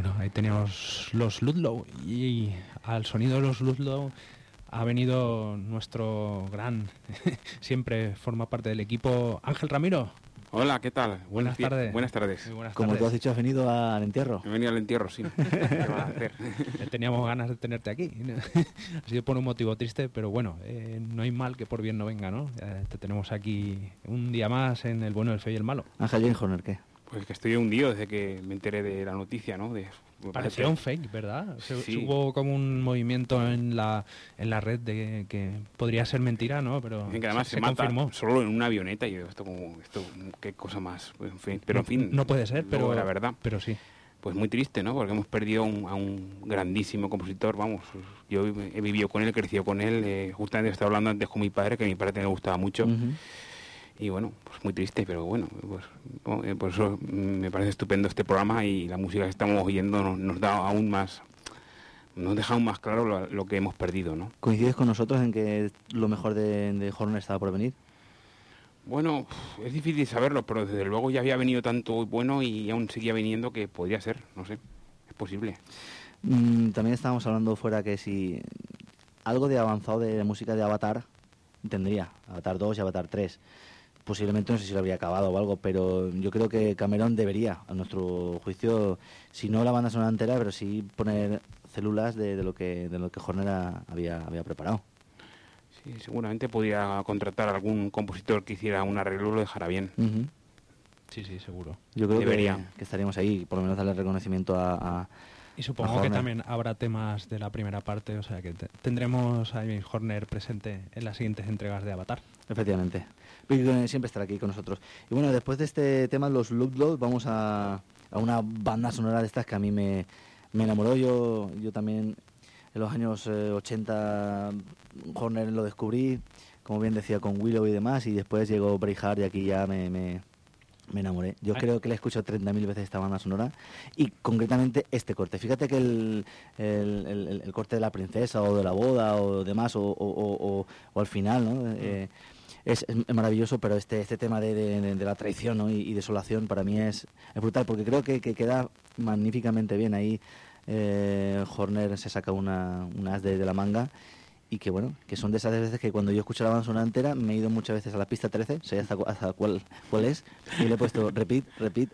Bueno, ahí teníamos los Ludlow y al sonido de los Ludlow ha venido nuestro gran, siempre forma parte del equipo, Ángel Ramiro. Hola, ¿qué tal? Buenas tardes. Buenas tardes. Muy buenas Como tardes. tú has dicho, has venido al entierro. He venido al entierro, sí. ¿Qué vas a hacer? Teníamos ganas de tenerte aquí. Ha sido por un motivo triste, pero bueno, no hay mal que por bien no venga, ¿no? Te tenemos aquí un día más en el bueno, el feo y el malo. Ángel James Horner, ¿qué? Pues que estoy hundido desde que me enteré de la noticia, ¿no? Parecía un fake, ¿verdad? Sí. Hubo como un movimiento en la red de que podría ser mentira, ¿no? Pero Dicen que además se mata confirmó. solo en una avioneta y yo, esto qué cosa más. En fin, pero en fin. No puede ser, luego pero era verdad. Pero sí. Pues muy triste, ¿no? Porque hemos perdido a un grandísimo compositor, vamos. Yo he vivido con él, he crecido con él. Justamente estaba hablando antes con mi padre, que a mi padre también le gustaba mucho. Y bueno, pues muy triste, pero bueno, pues por eso me parece estupendo este programa y la música que estamos oyendo nos da aún más, nos deja aún más claro lo que hemos perdido, ¿no? ¿Coincides con nosotros en que lo mejor de Horner estaba por venir? Bueno, es difícil saberlo, pero desde luego ya había venido tanto bueno y aún seguía viniendo que podría ser, no sé, es posible. También estábamos hablando fuera que si algo de avanzado de música de Avatar tendría, Avatar 2 y Avatar 3. Posiblemente no sé si lo habría acabado o algo, pero yo creo que Cameron debería, a nuestro juicio, si no la banda sonora entera, pero sí poner células de lo que Horner había preparado. Sí, seguramente podría contratar a algún compositor que hiciera un arreglo y lo dejara bien. Sí, seguro. Yo creo Debería. que estaríamos ahí, por lo menos darle reconocimiento a Y supongo que también habrá temas de la primera parte, o sea que tendremos a James Horner presente en las siguientes entregas de Avatar. Efectivamente. Siempre estará aquí con nosotros. Y bueno, después de este tema, los Ludlow, vamos a una banda sonora de estas que a mí me enamoró. Yo también en los años 80 Horner lo descubrí, como bien decía, con Willow y demás, y después llegó Braveheart y aquí ya me enamoré. Yo creo que le he escuchado 30.000 veces esta banda sonora y concretamente este corte. Fíjate que el corte de la princesa o de la boda o demás o al final, ¿no? Es maravilloso, pero este tema de la traición, ¿no? y desolación para mí es brutal, porque creo que queda magníficamente bien ahí. Horner se saca una as de la manga y que bueno, que son de esas veces que cuando yo escucho la banda sonora entera me he ido muchas veces a la pista 13, sé hasta cuál es, y le he puesto repeat.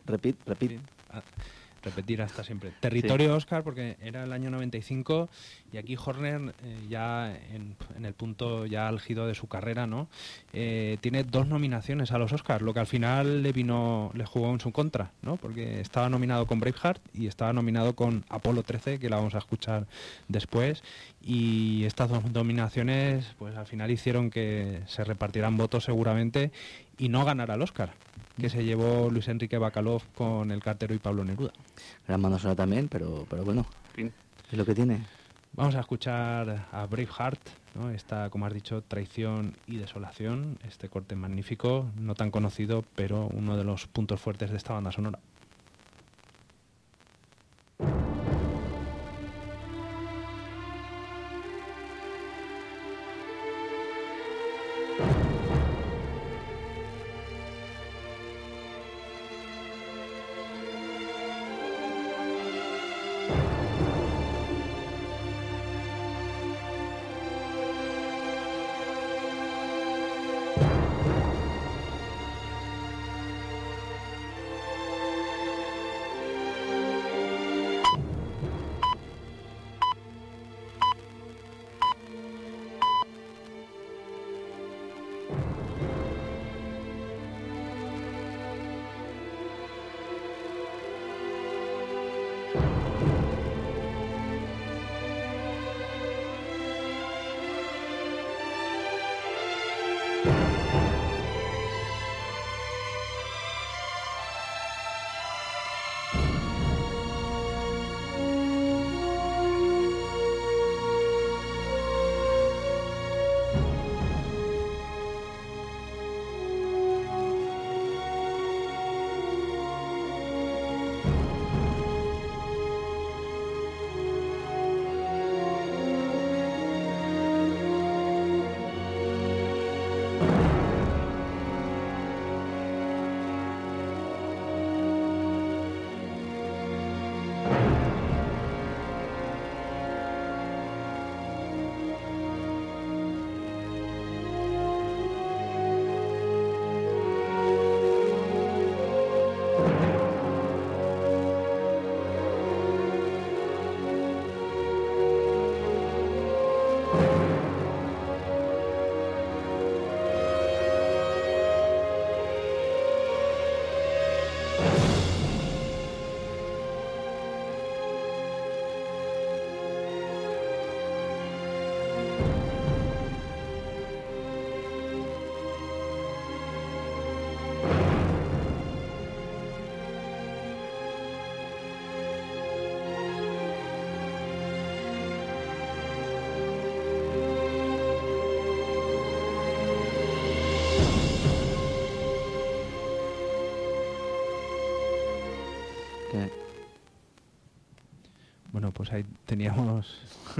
Repetir hasta siempre. Territorio Oscar, porque era el año 95 y aquí Horner ya en el punto ya álgido de su carrera, ¿no? Tiene 2 nominaciones a los Oscars, lo que al final le jugó en su contra, ¿no? Porque estaba nominado con Braveheart y estaba nominado con Apolo 13, que la vamos a escuchar después, y estas 2 nominaciones pues al final hicieron que se repartieran votos seguramente y no ganara el Oscar, que se llevó Luis Enrique Bacalov con El Cartero y Pablo Neruda. Gran banda sonora también, pero bueno, Sí. es lo que tiene. Vamos a escuchar a Braveheart, ¿no? Esta, como has dicho, traición y desolación, este corte magnífico, no tan conocido, pero uno de los puntos fuertes de esta banda sonora. Bueno, pues ahí teníamos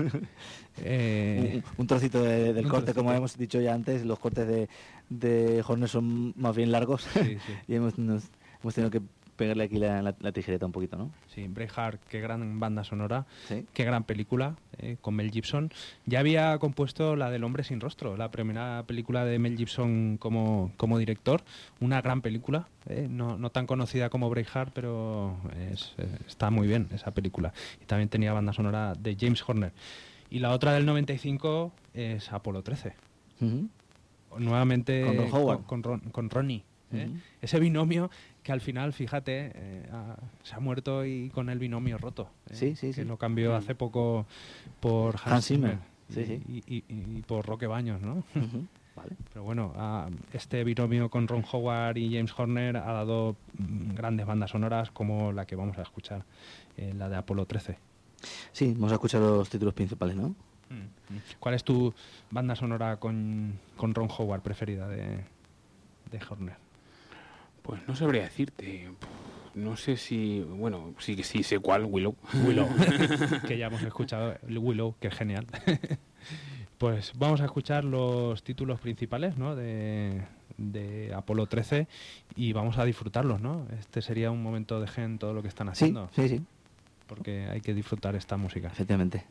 un trocito del un corte, trocito. como hemos dicho ya antes. Los cortes de Horner son más bien largos. Sí, sí. Y hemos tenido que pegarle aquí la tijereta un poquito, ¿no? Sí, Braveheart, qué gran banda sonora, Sí. qué gran película, con Mel Gibson. Ya había compuesto la del Hombre sin rostro, la primera película de Mel Gibson como director. Una gran película, no tan conocida como Braveheart, pero está muy bien esa película. Y también tenía banda sonora de James Horner. Y la otra del 95 es Apolo 13. Ujú. Nuevamente Con Ron Howard. con Ronnie. Ujú. Ese binomio que al final, fíjate, se ha muerto y con el binomio roto. Sí, sí, que sí. lo cambió hace poco por Hans Zimmer. Zimmer. Sí, sí. Y por Roque Baños, ¿no? Ujú. Vale. Pero bueno, este binomio con Ron Howard y James Horner ha dado grandes bandas sonoras como la que vamos a escuchar, la de Apolo 13. Sí, vamos a escuchar los títulos principales, ¿no? ¿Cuál es tu banda sonora con Ron Howard preferida de Horner? Pues no sabría decirte. No sé si... Bueno, sí que sí sé cuál, Willow. Willow, que ya hemos escuchado, el Willow, que es genial. Pues vamos a escuchar los títulos principales, ¿no? de Apolo 13 y vamos a disfrutarlos, ¿no? Este sería un momento de gen todo lo que están Sí, haciendo, sí, porque hay que disfrutar esta música. efectivamente.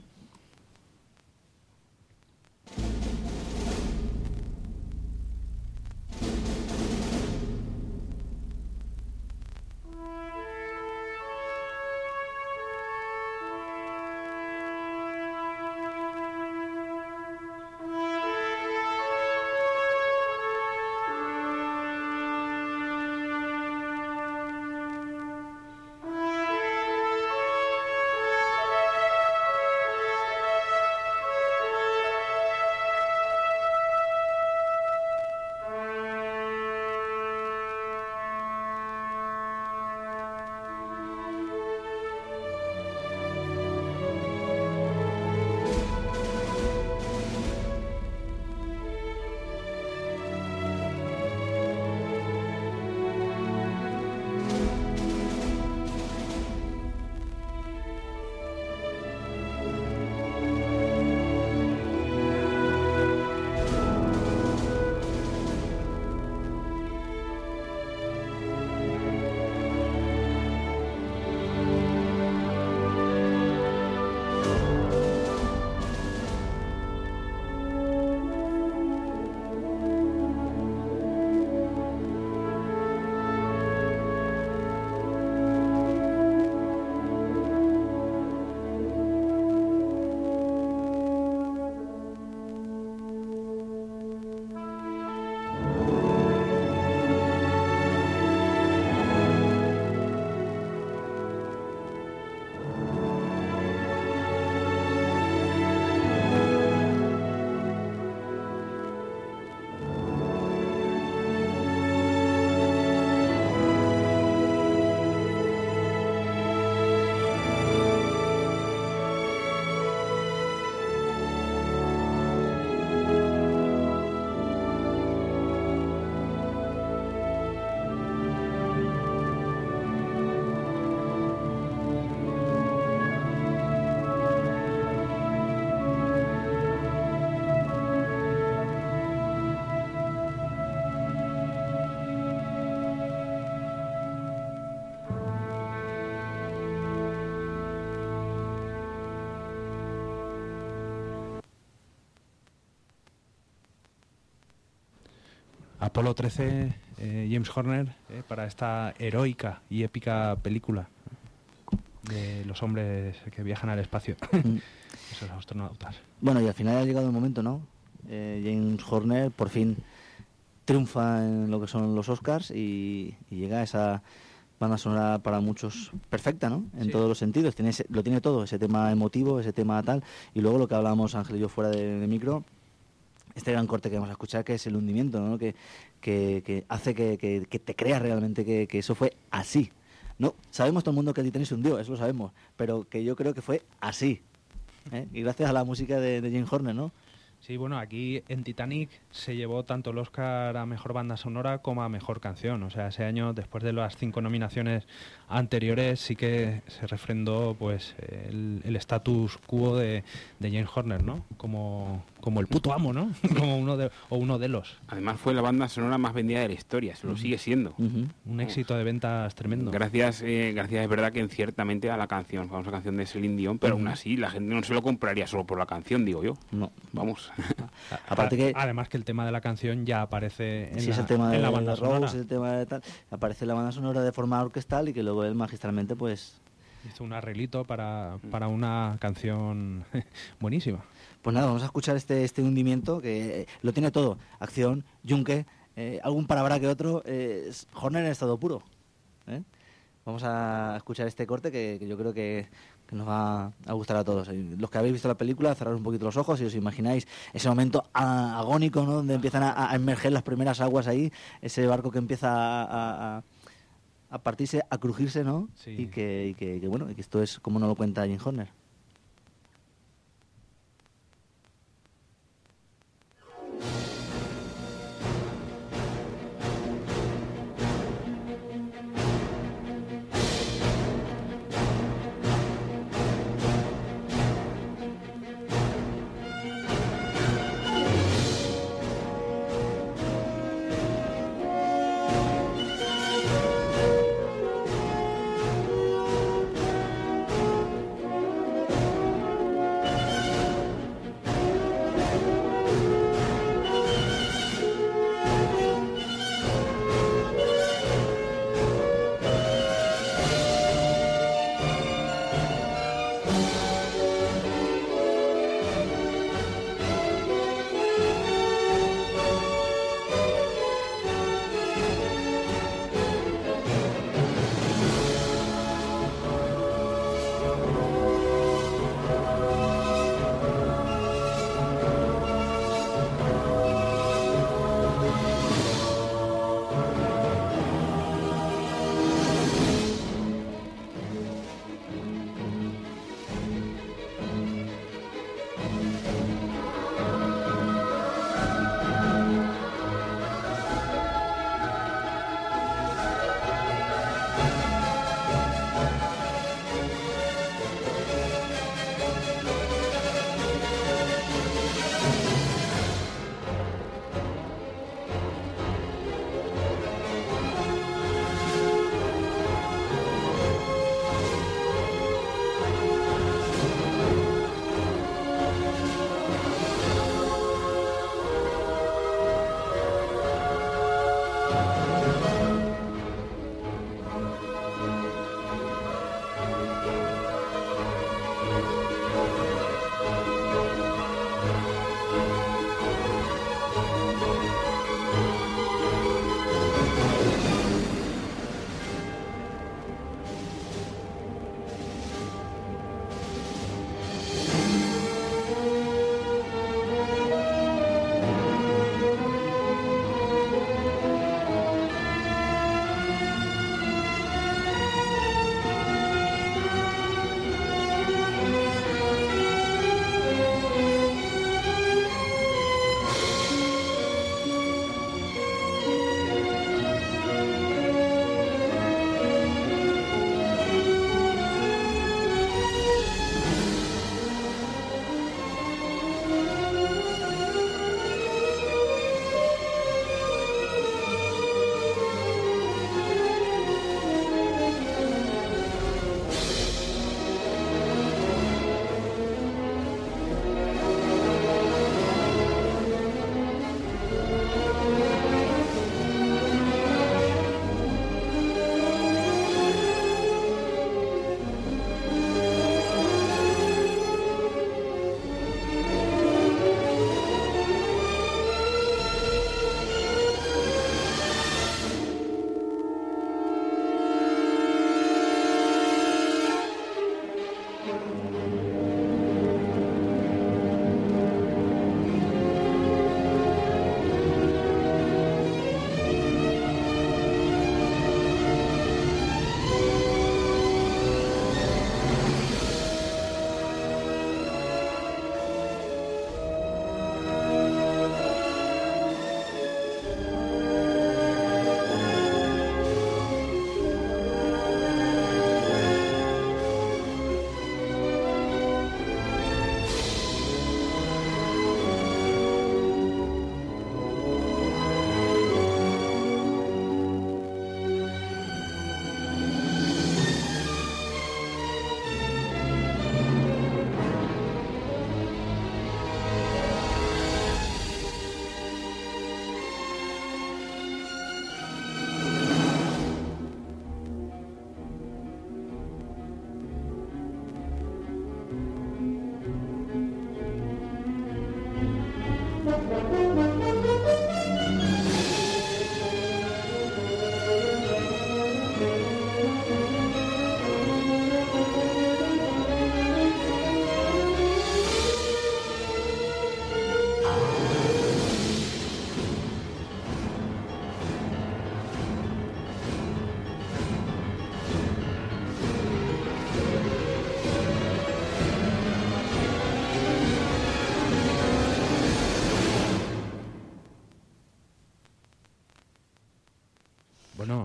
Apolo 13, James Horner, para esta heroica y épica película de los hombres que viajan al espacio, esos astronautas. Bueno, y al final ha llegado el momento, ¿no? James Horner por fin triunfa en lo que son los Oscars y llega a esa banda sonora para muchos perfecta, ¿no? En Sí. todos los sentidos. Lo tiene todo, ese tema emotivo, ese tema tal. Y luego lo que hablábamos Ángel y yo fuera de micro, este gran corte que vamos a escuchar, que es el hundimiento, ¿no? Que hace que te creas realmente que eso fue así. No, sabemos todo el mundo que el Titanic se hundió, eso lo sabemos, pero que yo creo que fue así. ¿Eh? Y gracias a la música de James Horner, ¿no? Sí, bueno, aquí en Titanic se llevó tanto el Oscar a Mejor Banda Sonora como a Mejor Canción. O sea, ese año, después de las 5 nominaciones anteriores, sí que se refrendó pues el status quo de James Horner, ¿no? Como el puto amo, ¿no? Como uno de los. Además fue la banda sonora más vendida de la historia, se lo sigue siendo. Un éxito de ventas tremendo. Gracias, es verdad que ciertamente a la canción, famosa canción de Celine Dion, pero aún así la gente no se lo compraría solo por la canción, digo yo. No. Vamos. Aparte que... Además que el tema de la canción ya aparece en, sí, es el tema de la banda sonora. Rose, el tema de tal, aparece la banda sonora de forma orquestal y que luego él magistralmente pues... hizo un arreglito para una canción buenísima. Pues nada, vamos a escuchar este hundimiento que lo tiene todo. Acción, yunque, algún palabra que otro. Horner en estado puro. Vamos a escuchar este corte que yo creo que nos va a gustar a todos. Los que habéis visto la película, cerrar un poquito los ojos y os imagináis ese momento agónico, ¿no? Donde empiezan a emerger las primeras aguas ahí, ese barco que empieza a partirse, a crujirse, ¿no? Sí. Y que bueno, y que esto es como nos lo cuenta Jim Horner.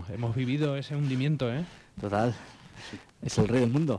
Bueno, hemos vivido ese hundimiento, ¿eh? Total. Es el rey del mundo.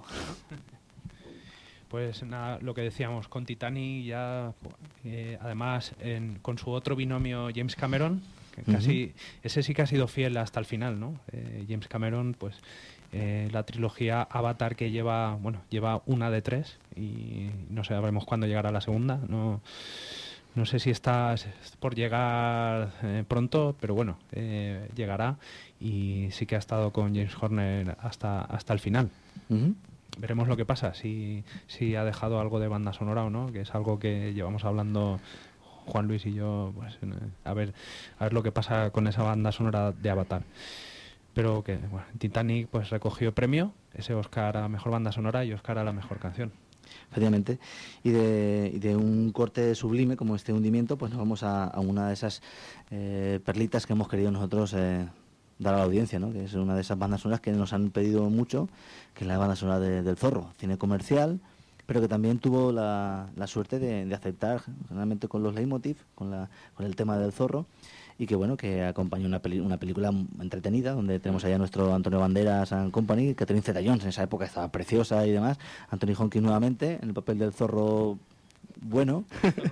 Pues nada, lo que decíamos, con Titanic ya, además con su otro binomio James Cameron, que casi, ese sí que ha sido fiel hasta el final, ¿no? James Cameron, pues la trilogía Avatar que lleva una de 3 y no sabemos cuándo llegará la segunda, no sé si está por llegar pronto, pero bueno, llegará, y sí que ha estado con James Horner hasta el final. Veremos lo que pasa, si ha dejado algo de banda sonora o no, que es algo que llevamos hablando Juan Luis y yo, pues, a ver lo que pasa con esa banda sonora de Avatar. Pero que, bueno, Titanic pues recogió premio, ese Oscar a Mejor Banda Sonora y Oscar a la Mejor Canción. Efectivamente. Y de un corte sublime como este hundimiento, pues nos vamos a una de esas perlitas que hemos querido nosotros dar a la audiencia, ¿no? Que es una de esas bandas sonoras que nos han pedido mucho, que es la banda sonora del Zorro, cine comercial, pero que también tuvo la suerte de aceptar, generalmente con los leitmotiv, con el tema del Zorro, y que bueno, que acompañó una película entretenida, donde tenemos allá a nuestro Antonio Banderas and Company, Catherine Zeta-Jones, en esa época estaba preciosa y demás, Anthony Hopkins nuevamente, en el papel del zorro bueno.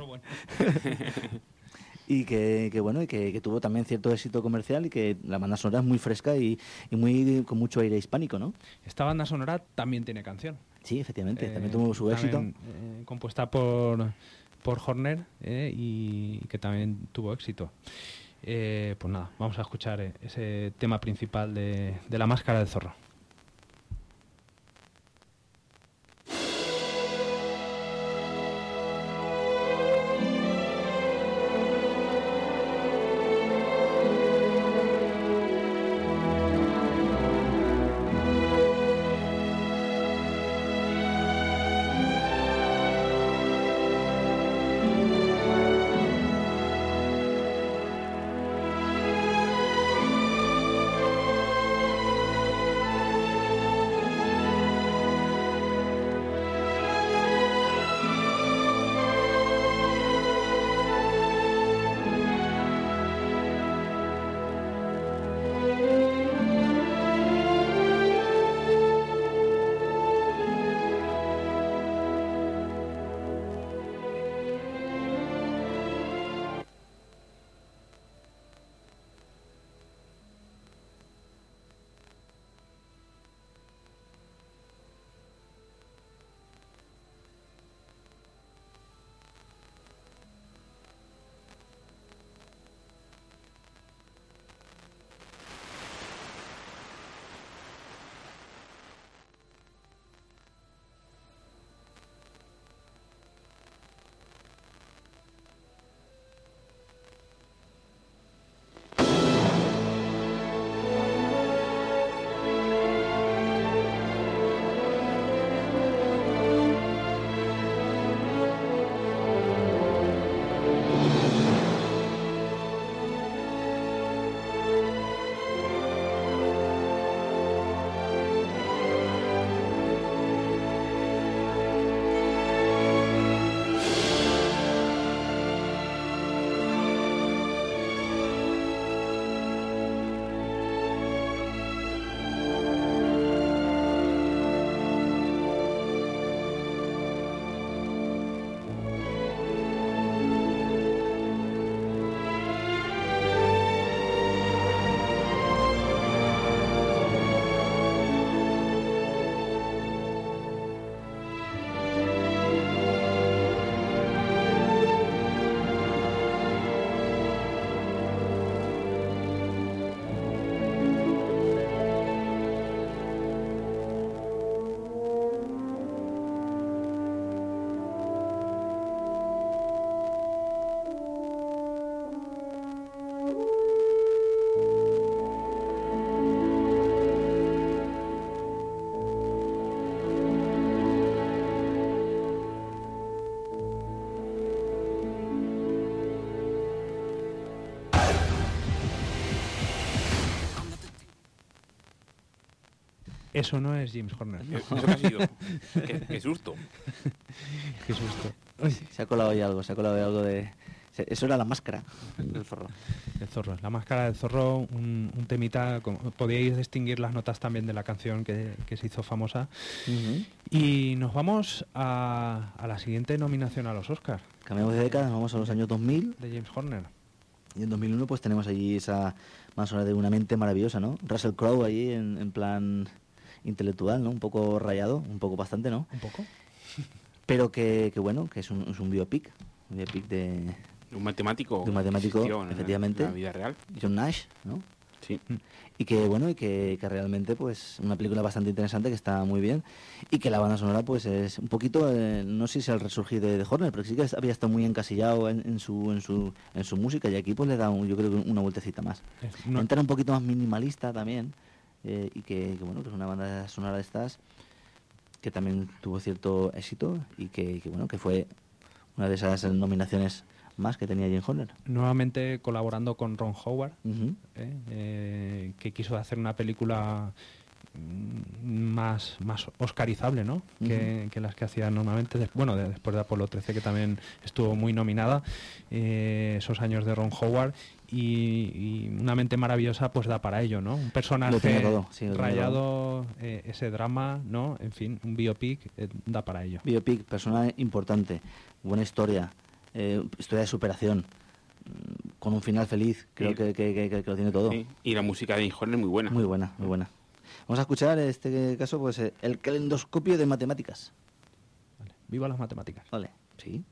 Y que tuvo también cierto éxito comercial, y que la banda sonora es muy fresca y muy con mucho aire hispánico, ¿no? Esta banda sonora también tiene canción. Sí, efectivamente, también tuvo su éxito. Compuesta por Horner, y que también tuvo éxito. Pues nada, vamos a escuchar ese tema principal de La Máscara del Zorro. Eso no es James Horner. ¿Eso qué ha sido? ¿Qué susto? Qué susto. Se ha colado ahí algo, de Eso era La Máscara del Zorro. El Zorro, La Máscara del Zorro, un temita, podíais distinguir las notas también de la canción que se hizo famosa. Y nos vamos a la siguiente nominación a los Oscars. Cambiamos de década, nos vamos a los años 2000. De James Horner. Y en 2001 pues tenemos allí esa banda sonora de Una mente maravillosa, ¿no? Russell Crowe allí en plan intelectual, ¿no? Un poco rayado, un poco bastante, ¿no? Un poco. Pero que bueno, que es un biopic de Un matemático. De un matemático, existió efectivamente. En la vida real. John Nash, ¿no? Sí. Y que bueno, y que realmente pues una película bastante interesante, que está muy bien, y que la banda sonora pues es un poquito, no sé si es el resurgir de Horner, pero sí que había estado muy encasillado en su música, y aquí pues le da yo creo que una vueltecita más. Entra un poquito más minimalista también, y que bueno, que es una banda sonora de estas que también tuvo cierto éxito, y que bueno, que fue una de esas nominaciones más que tenía James Horner. Nuevamente colaborando con Ron Howard, que quiso hacer una película más oscarizable, ¿no? que las que hacía normalmente, después de Apolo 13, que también estuvo muy nominada, esos años de Ron Howard, y Una mente maravillosa pues da para ello, ¿no? Un personaje todo, sí, rayado, ese drama, ¿no? En fin, un biopic da para ello. Biopic, personaje importante, buena historia, historia de superación, con un final feliz, creo que lo tiene todo. Sí. Y la música de James Horner muy buena. Muy buena, muy buena. Vamos a escuchar en este caso pues el calendoscopio de matemáticas. Vale. Viva las matemáticas. Vale, sí.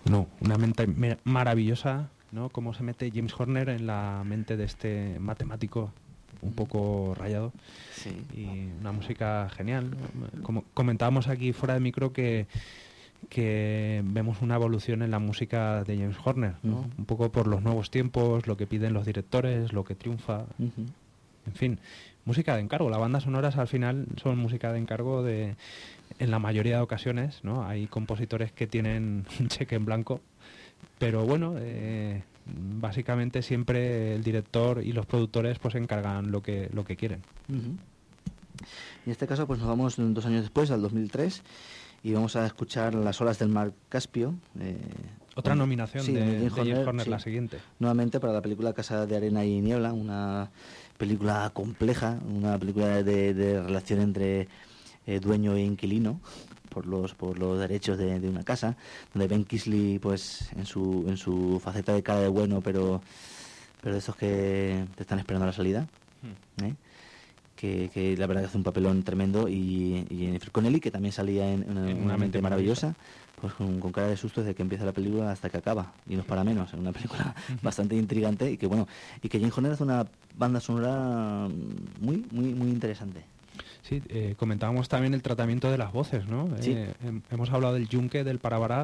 No, una mente maravillosa, ¿no? Cómo se mete James Horner en la mente de este matemático un poco rayado. Sí. Y una música genial, ¿no? Como comentábamos aquí fuera de micro que vemos una evolución en la música de James Horner, ¿no? Ujú. Un poco por los nuevos tiempos, lo que piden los directores, lo que triunfa. Ujú. En fin, música de encargo. Las bandas sonoras al final son música de encargo en la mayoría de ocasiones, ¿no? Hay compositores que tienen un cheque en blanco, pero bueno, básicamente siempre el director y los productores pues encargan lo que quieren. Ujú. En este caso pues nos vamos 2 años después, al 2003, y vamos a escuchar Las olas del mar Caspio. Otra nominación sí, de James Horner, sí, la siguiente. nuevamente para la película Casa de Arena y Niebla, una película compleja, una película de relación entre dueño e inquilino por los derechos de una casa, donde Ben Kingsley pues en su faceta de cara de bueno, pero de esos que te están esperando a la salida, ¿eh? que la verdad que hace un papelón tremendo, y Jennifer Connelly, que también salía en una mente maravillosa, pues con cara de susto desde que empieza la película hasta que acaba, y no es para menos, es una película bastante intrigante, y que bueno, y que James Horner hace una banda sonora muy muy muy interesante. Sí, comentábamos también el tratamiento de las voces, ¿no? Sí. Hemos hablado del yunque, del parabará,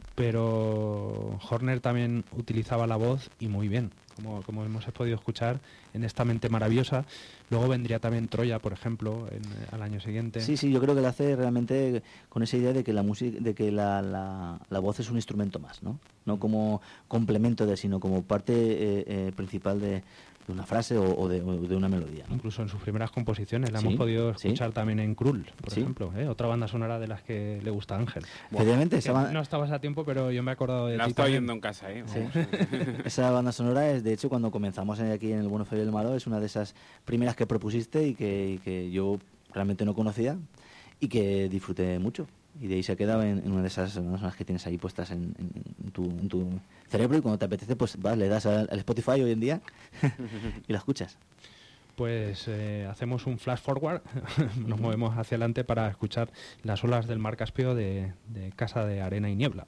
pero Horner también utilizaba la voz y muy bien, como hemos podido escuchar en esta mente maravillosa. Luego vendría también Troya, por ejemplo, al año siguiente. Sí, yo creo que lo hace realmente con esa idea de que la música, de que la voz es un instrumento más, no como complemento sino como parte principal de una frase o de una melodía, ¿no? Incluso en sus primeras composiciones la Sí, hemos podido sí. escuchar también en Krull, por Sí. ejemplo, otra banda sonora de las que le gusta a Ángel. Efectivamente, Que no estabas a tiempo, pero yo me he acordado de La ti estaba también. oyendo en casa, ¿eh? Sí. Vamos. Esa banda sonora es, de hecho, cuando comenzamos aquí en El Bueno, Feo y el Malo, es una de esas primeras que propusiste y que yo realmente no conocía y que disfruté mucho. Y de ahí se ha quedado en una de esas bandas que tienes ahí puestas en tu cerebro, y cuando te apetece, pues vas, le das al Spotify hoy en día y la escuchas. Pues hacemos un flash forward, nos movemos hacia adelante para escuchar Las olas del mar Caspio de Casa de Arena y Niebla.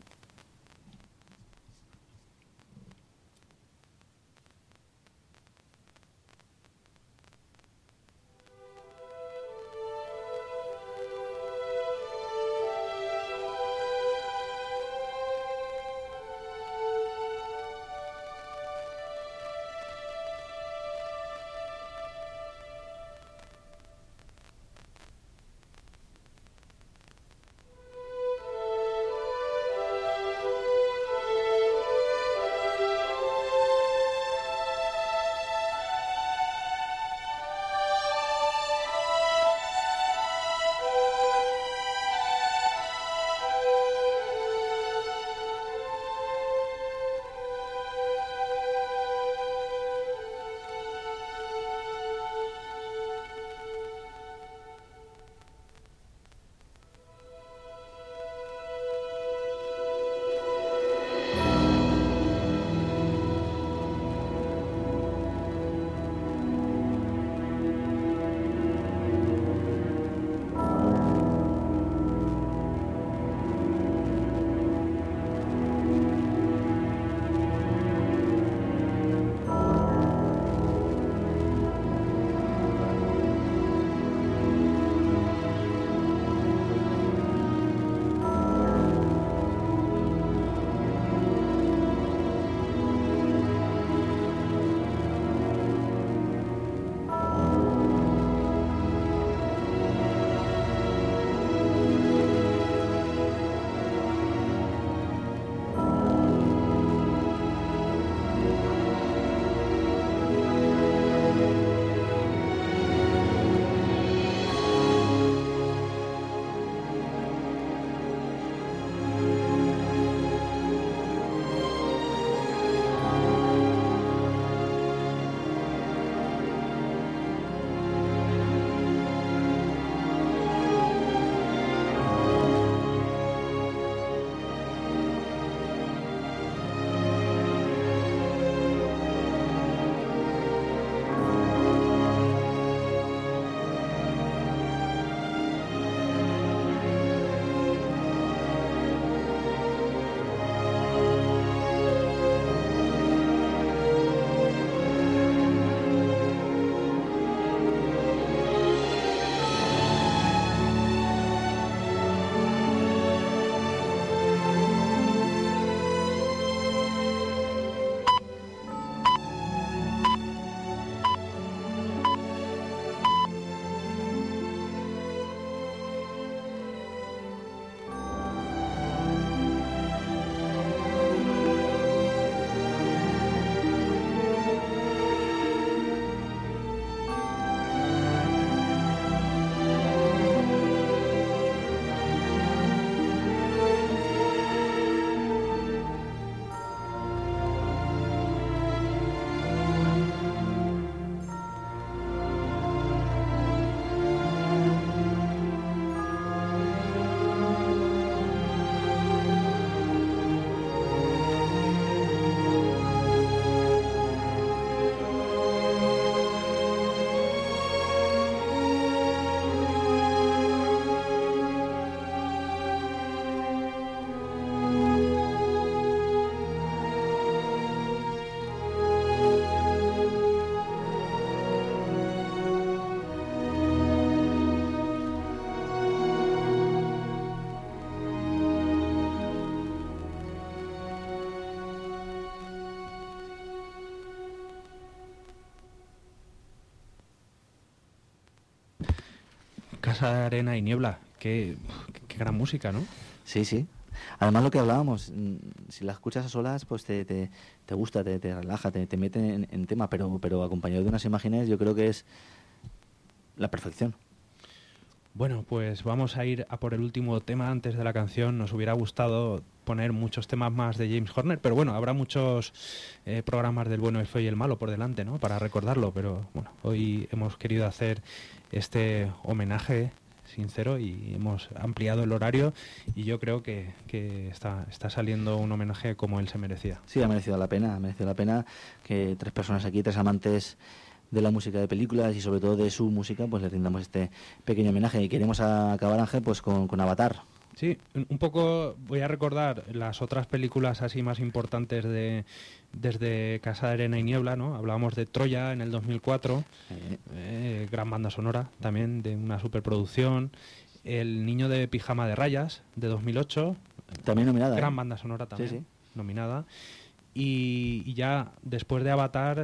Casa de Arena y Niebla. Qué gran música, ¿no? Sí, sí. Además, lo que hablábamos, si la escuchas a solas, pues te gusta, te relaja, te mete en tema, pero acompañado de unas imágenes, yo creo que es la perfección. Bueno, pues vamos a ir a por el último tema antes de la canción. Nos hubiera gustado poner muchos temas más de James Horner, pero bueno, habrá muchos programas del bueno, el feo y el malo por delante, ¿no? Para recordarlo, pero bueno, hoy hemos querido hacer este homenaje sincero y hemos ampliado el horario y yo creo que está saliendo un homenaje como él se merecía. Sí, ha merecido la pena que tres personas aquí, tres amantes de la música de películas y sobre todo de su música, pues le rindamos este pequeño homenaje. Y queremos acabar, Ángel, pues con Avatar. Sí, un poco voy a recordar las otras películas así más importantes desde Casa de Arena y Niebla, ¿no? Hablábamos de Troya en el 2004, gran banda sonora también de una superproducción. El niño de pijama de rayas de 2008, también nominada. Gran banda sonora también, sí. Nominada. Y ya después de Avatar,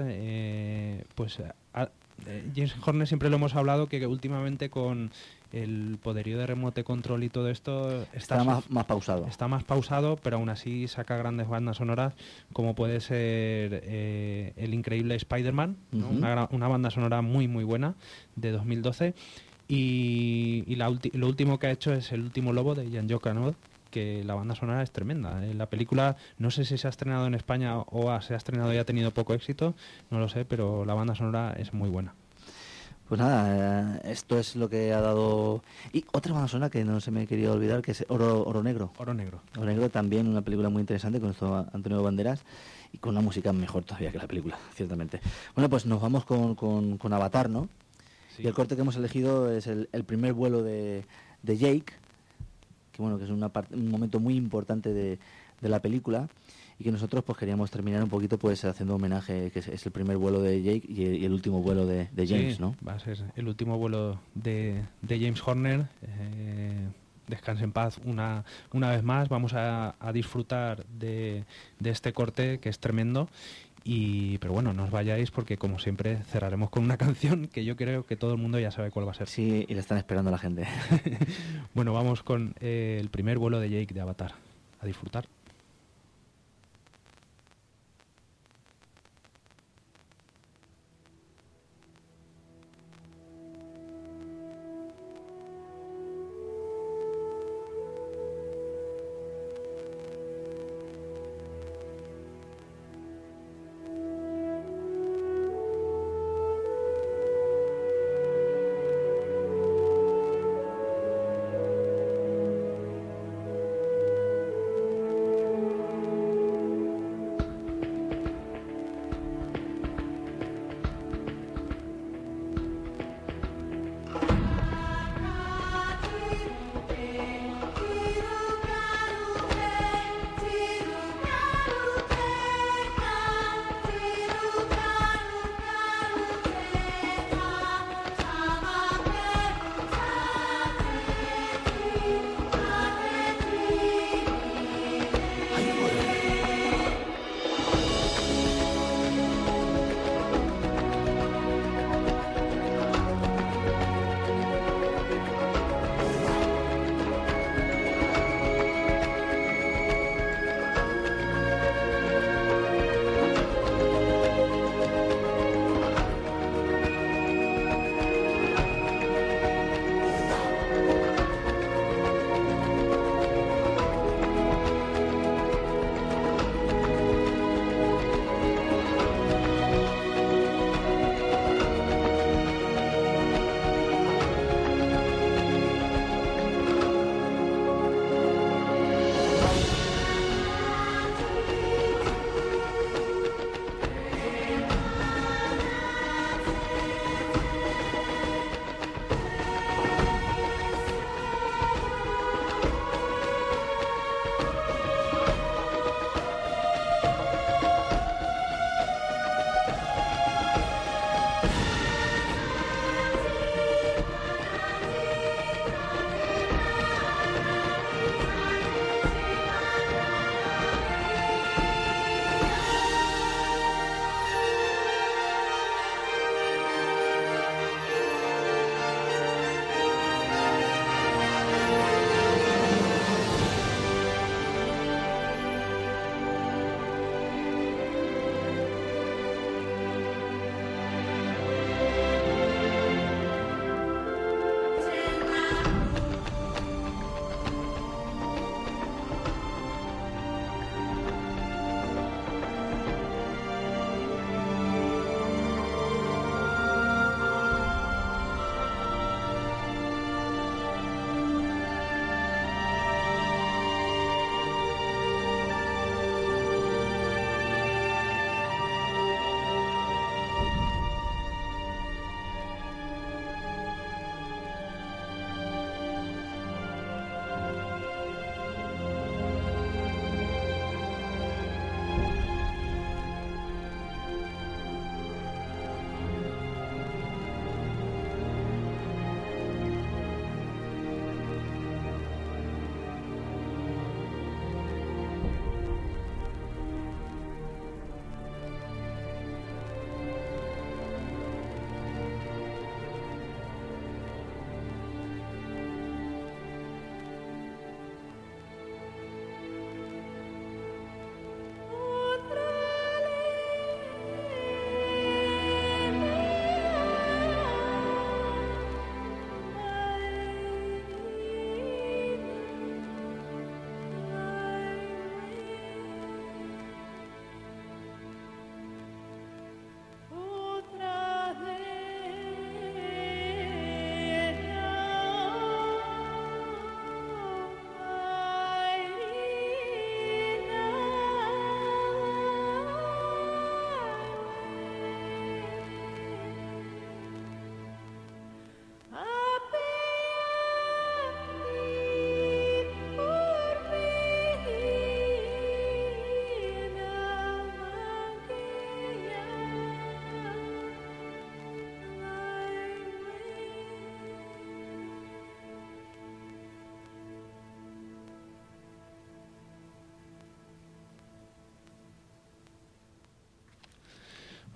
James Horner siempre lo hemos hablado que últimamente con el poderío de remote control y todo esto está más pausado. Está más pausado, pero aún así saca grandes bandas sonoras como puede ser el increíble Spider-Man, ¿no? Una banda sonora muy muy buena de 2012 y lo último que ha hecho es El último lobo de Jean-Jacques Annaud, que la banda sonora es tremenda. La película no sé si se ha estrenado en España o se ha estrenado y ha tenido poco éxito, no lo sé, pero la banda sonora es muy buena. Pues nada, esto es lo que ha dado... Y otra banda sonora que no se me quería olvidar, que es Oro Negro. Oro Negro. Oro Negro también, una película muy interesante con esto Antonio Banderas y con una música mejor todavía que la película, ciertamente. Bueno, pues nos vamos con Avatar, ¿no? Sí. Y el corte que hemos elegido es el primer vuelo de Jake, que bueno, que es un momento muy importante de la película y que nosotros pues queríamos terminar un poquito pues haciendo homenaje, que es el primer vuelo de Jake y el último vuelo de James, sí, ¿no? Va a ser el último vuelo de James Horner. Descanse en paz una vez más. Vamos a disfrutar de este corte que es tremendo. Pero bueno, no os vayáis porque como siempre cerraremos con una canción que yo creo que todo el mundo ya sabe cuál va a ser. Sí, y la están esperando la gente. Bueno, vamos con el primer vuelo de Jake de Avatar. A disfrutar.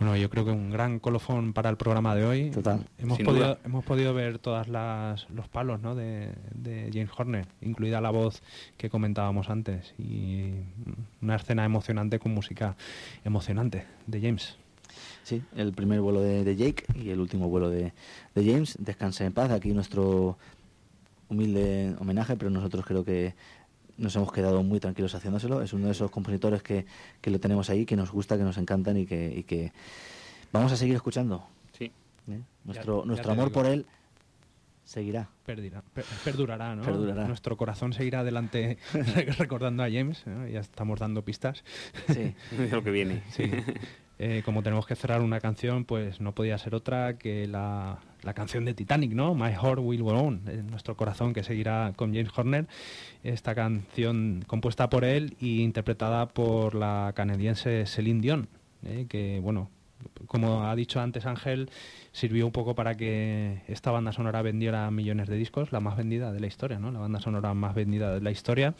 Bueno, yo creo que un gran colofón para el programa de hoy. Total. Hemos Sin duda. podido ver todos los palos, ¿no?, de James Horner, incluida la voz que comentábamos antes, y una escena emocionante con música emocionante de James. Sí, el primer vuelo de Jake y el último vuelo de James. Descanse en paz. Aquí nuestro humilde homenaje, pero nosotros creo que nos hemos quedado muy tranquilos haciéndoselo. Es uno de esos compositores que lo tenemos ahí, que nos gusta, que nos encantan y que vamos a seguir escuchando. Sí. Nuestro Ya te amor digo. por él seguirá. Perdurará, ¿no? Perdurará. Nuestro corazón seguirá adelante recordando a James, ¿no? Ya estamos dando pistas. Sí. De lo que viene. Sí. Como tenemos que cerrar una canción, pues no podía ser otra que la canción de Titanic, ¿no? My Heart Will Go On, nuestro corazón que seguirá con James Horner. Esta canción compuesta por él y interpretada por la canadiense Celine Dion, que, bueno, como ha dicho antes Ángel, sirvió un poco para que esta banda sonora vendiera millones de discos, la más vendida de la historia, ¿no? La banda sonora más vendida de la historia,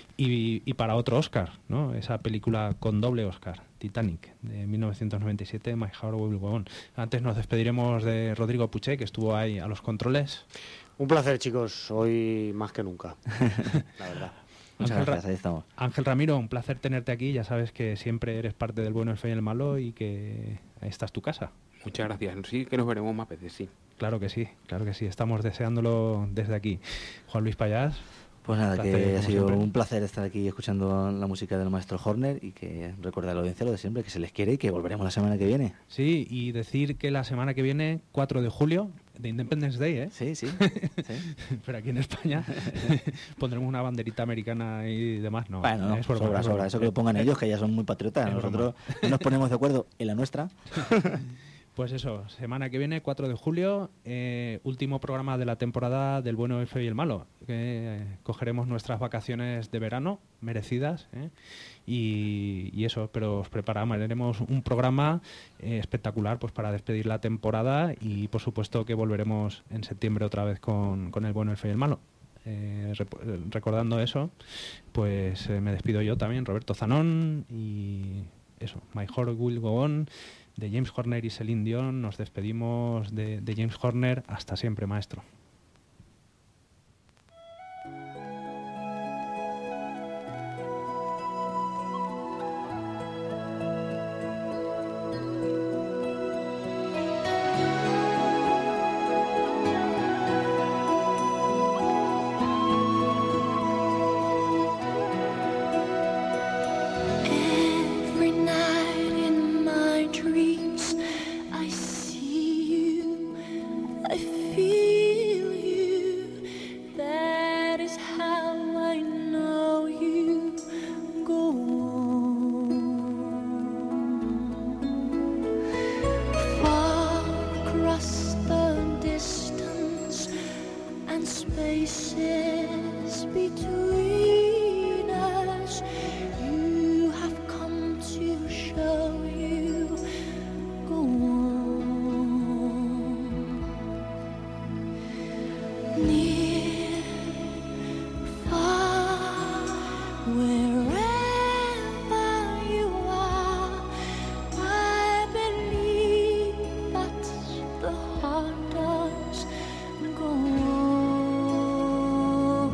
y para otro Oscar, ¿no? Esa película con doble Oscar, Titanic, de 1997, My Heart Will Go On. Antes nos despediremos de Rodrigo Puché, que estuvo ahí a los controles. Un placer, chicos, hoy más que nunca, la verdad. Muchas Ángel gracias, ahí estamos. Ángel Ramiro, un placer tenerte aquí. Ya sabes que siempre eres parte del bueno, el feo y el malo, y que esta es tu casa. Muchas gracias. Sí, que nos veremos más veces, sí. Claro que sí, claro que sí. Estamos deseándolo desde aquí. Juan Luis Payás. Pues nada, Placer, que ha como sido siempre. un placer estar aquí escuchando la música del maestro Horner, y que recuerda a la audiencia lo de siempre, que se les quiere y que volveremos la semana que viene. Sí, y decir que la semana que viene, 4 de julio, de Independence Day, ¿eh? Sí, sí. sí. Pero aquí en España pondremos una banderita americana y demás, ¿no? Bueno, no, es broma, sobra, es broma. sobra. Eso que lo pongan ellos, que ya son muy patriotas. Es Nosotros no nos ponemos de acuerdo en la nuestra. Pues eso, semana que viene, 4 de julio, último programa de la temporada del bueno, el feo y el malo. Cogeremos nuestras vacaciones de verano, merecidas, y eso, pero os prepararemos un programa espectacular, pues, para despedir la temporada, y por supuesto que volveremos en septiembre otra vez con el bueno, el feo y el malo. Recordando eso, pues me despido yo también, Roberto Zanón, y eso, My Heart Will Go On, de James Horner y Celine Dion. Nos despedimos de James Horner. Hasta siempre, maestro. Every night in my dreams, I see you, I feel you. That is how I know you go on. Far across the distance and spaces between us, you have come to show you go on. Near, far, wherever you are, I believe that the heart does go on.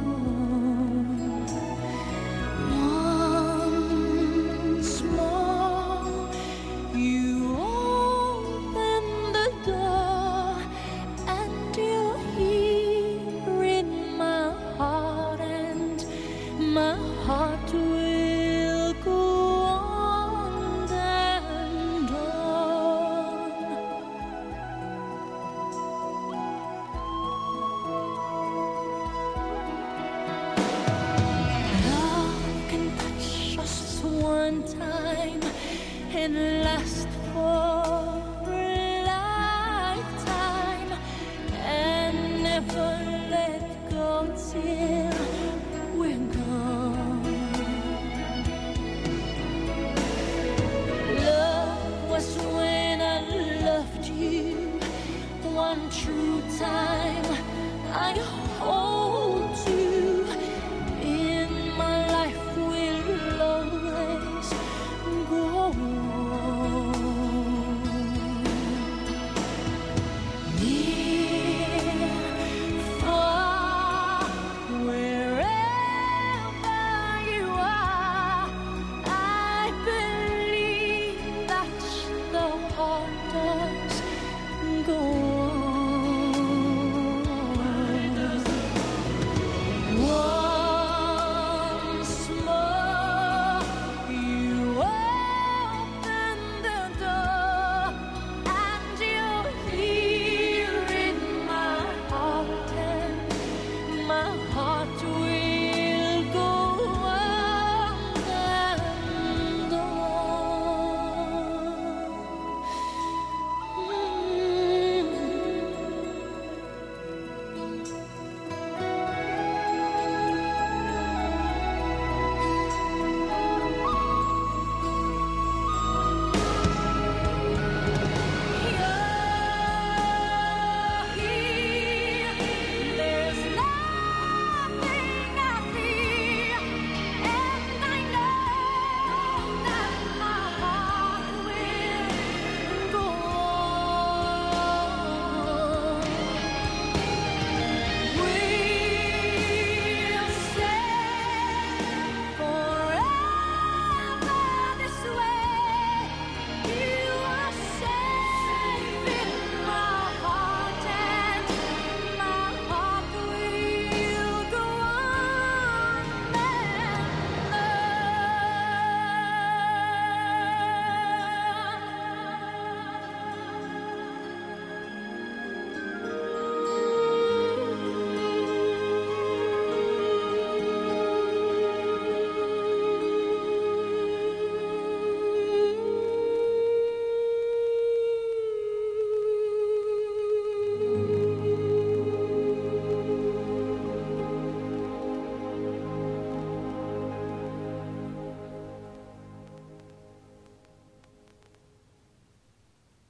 Once more, you open the door, and you're here in my heart, and my heart will go on and on. Love can touch us one time and last for a lifetime, and never let go till we're gone. Love was when I loved you one true time. I hold you in my life, will always go on.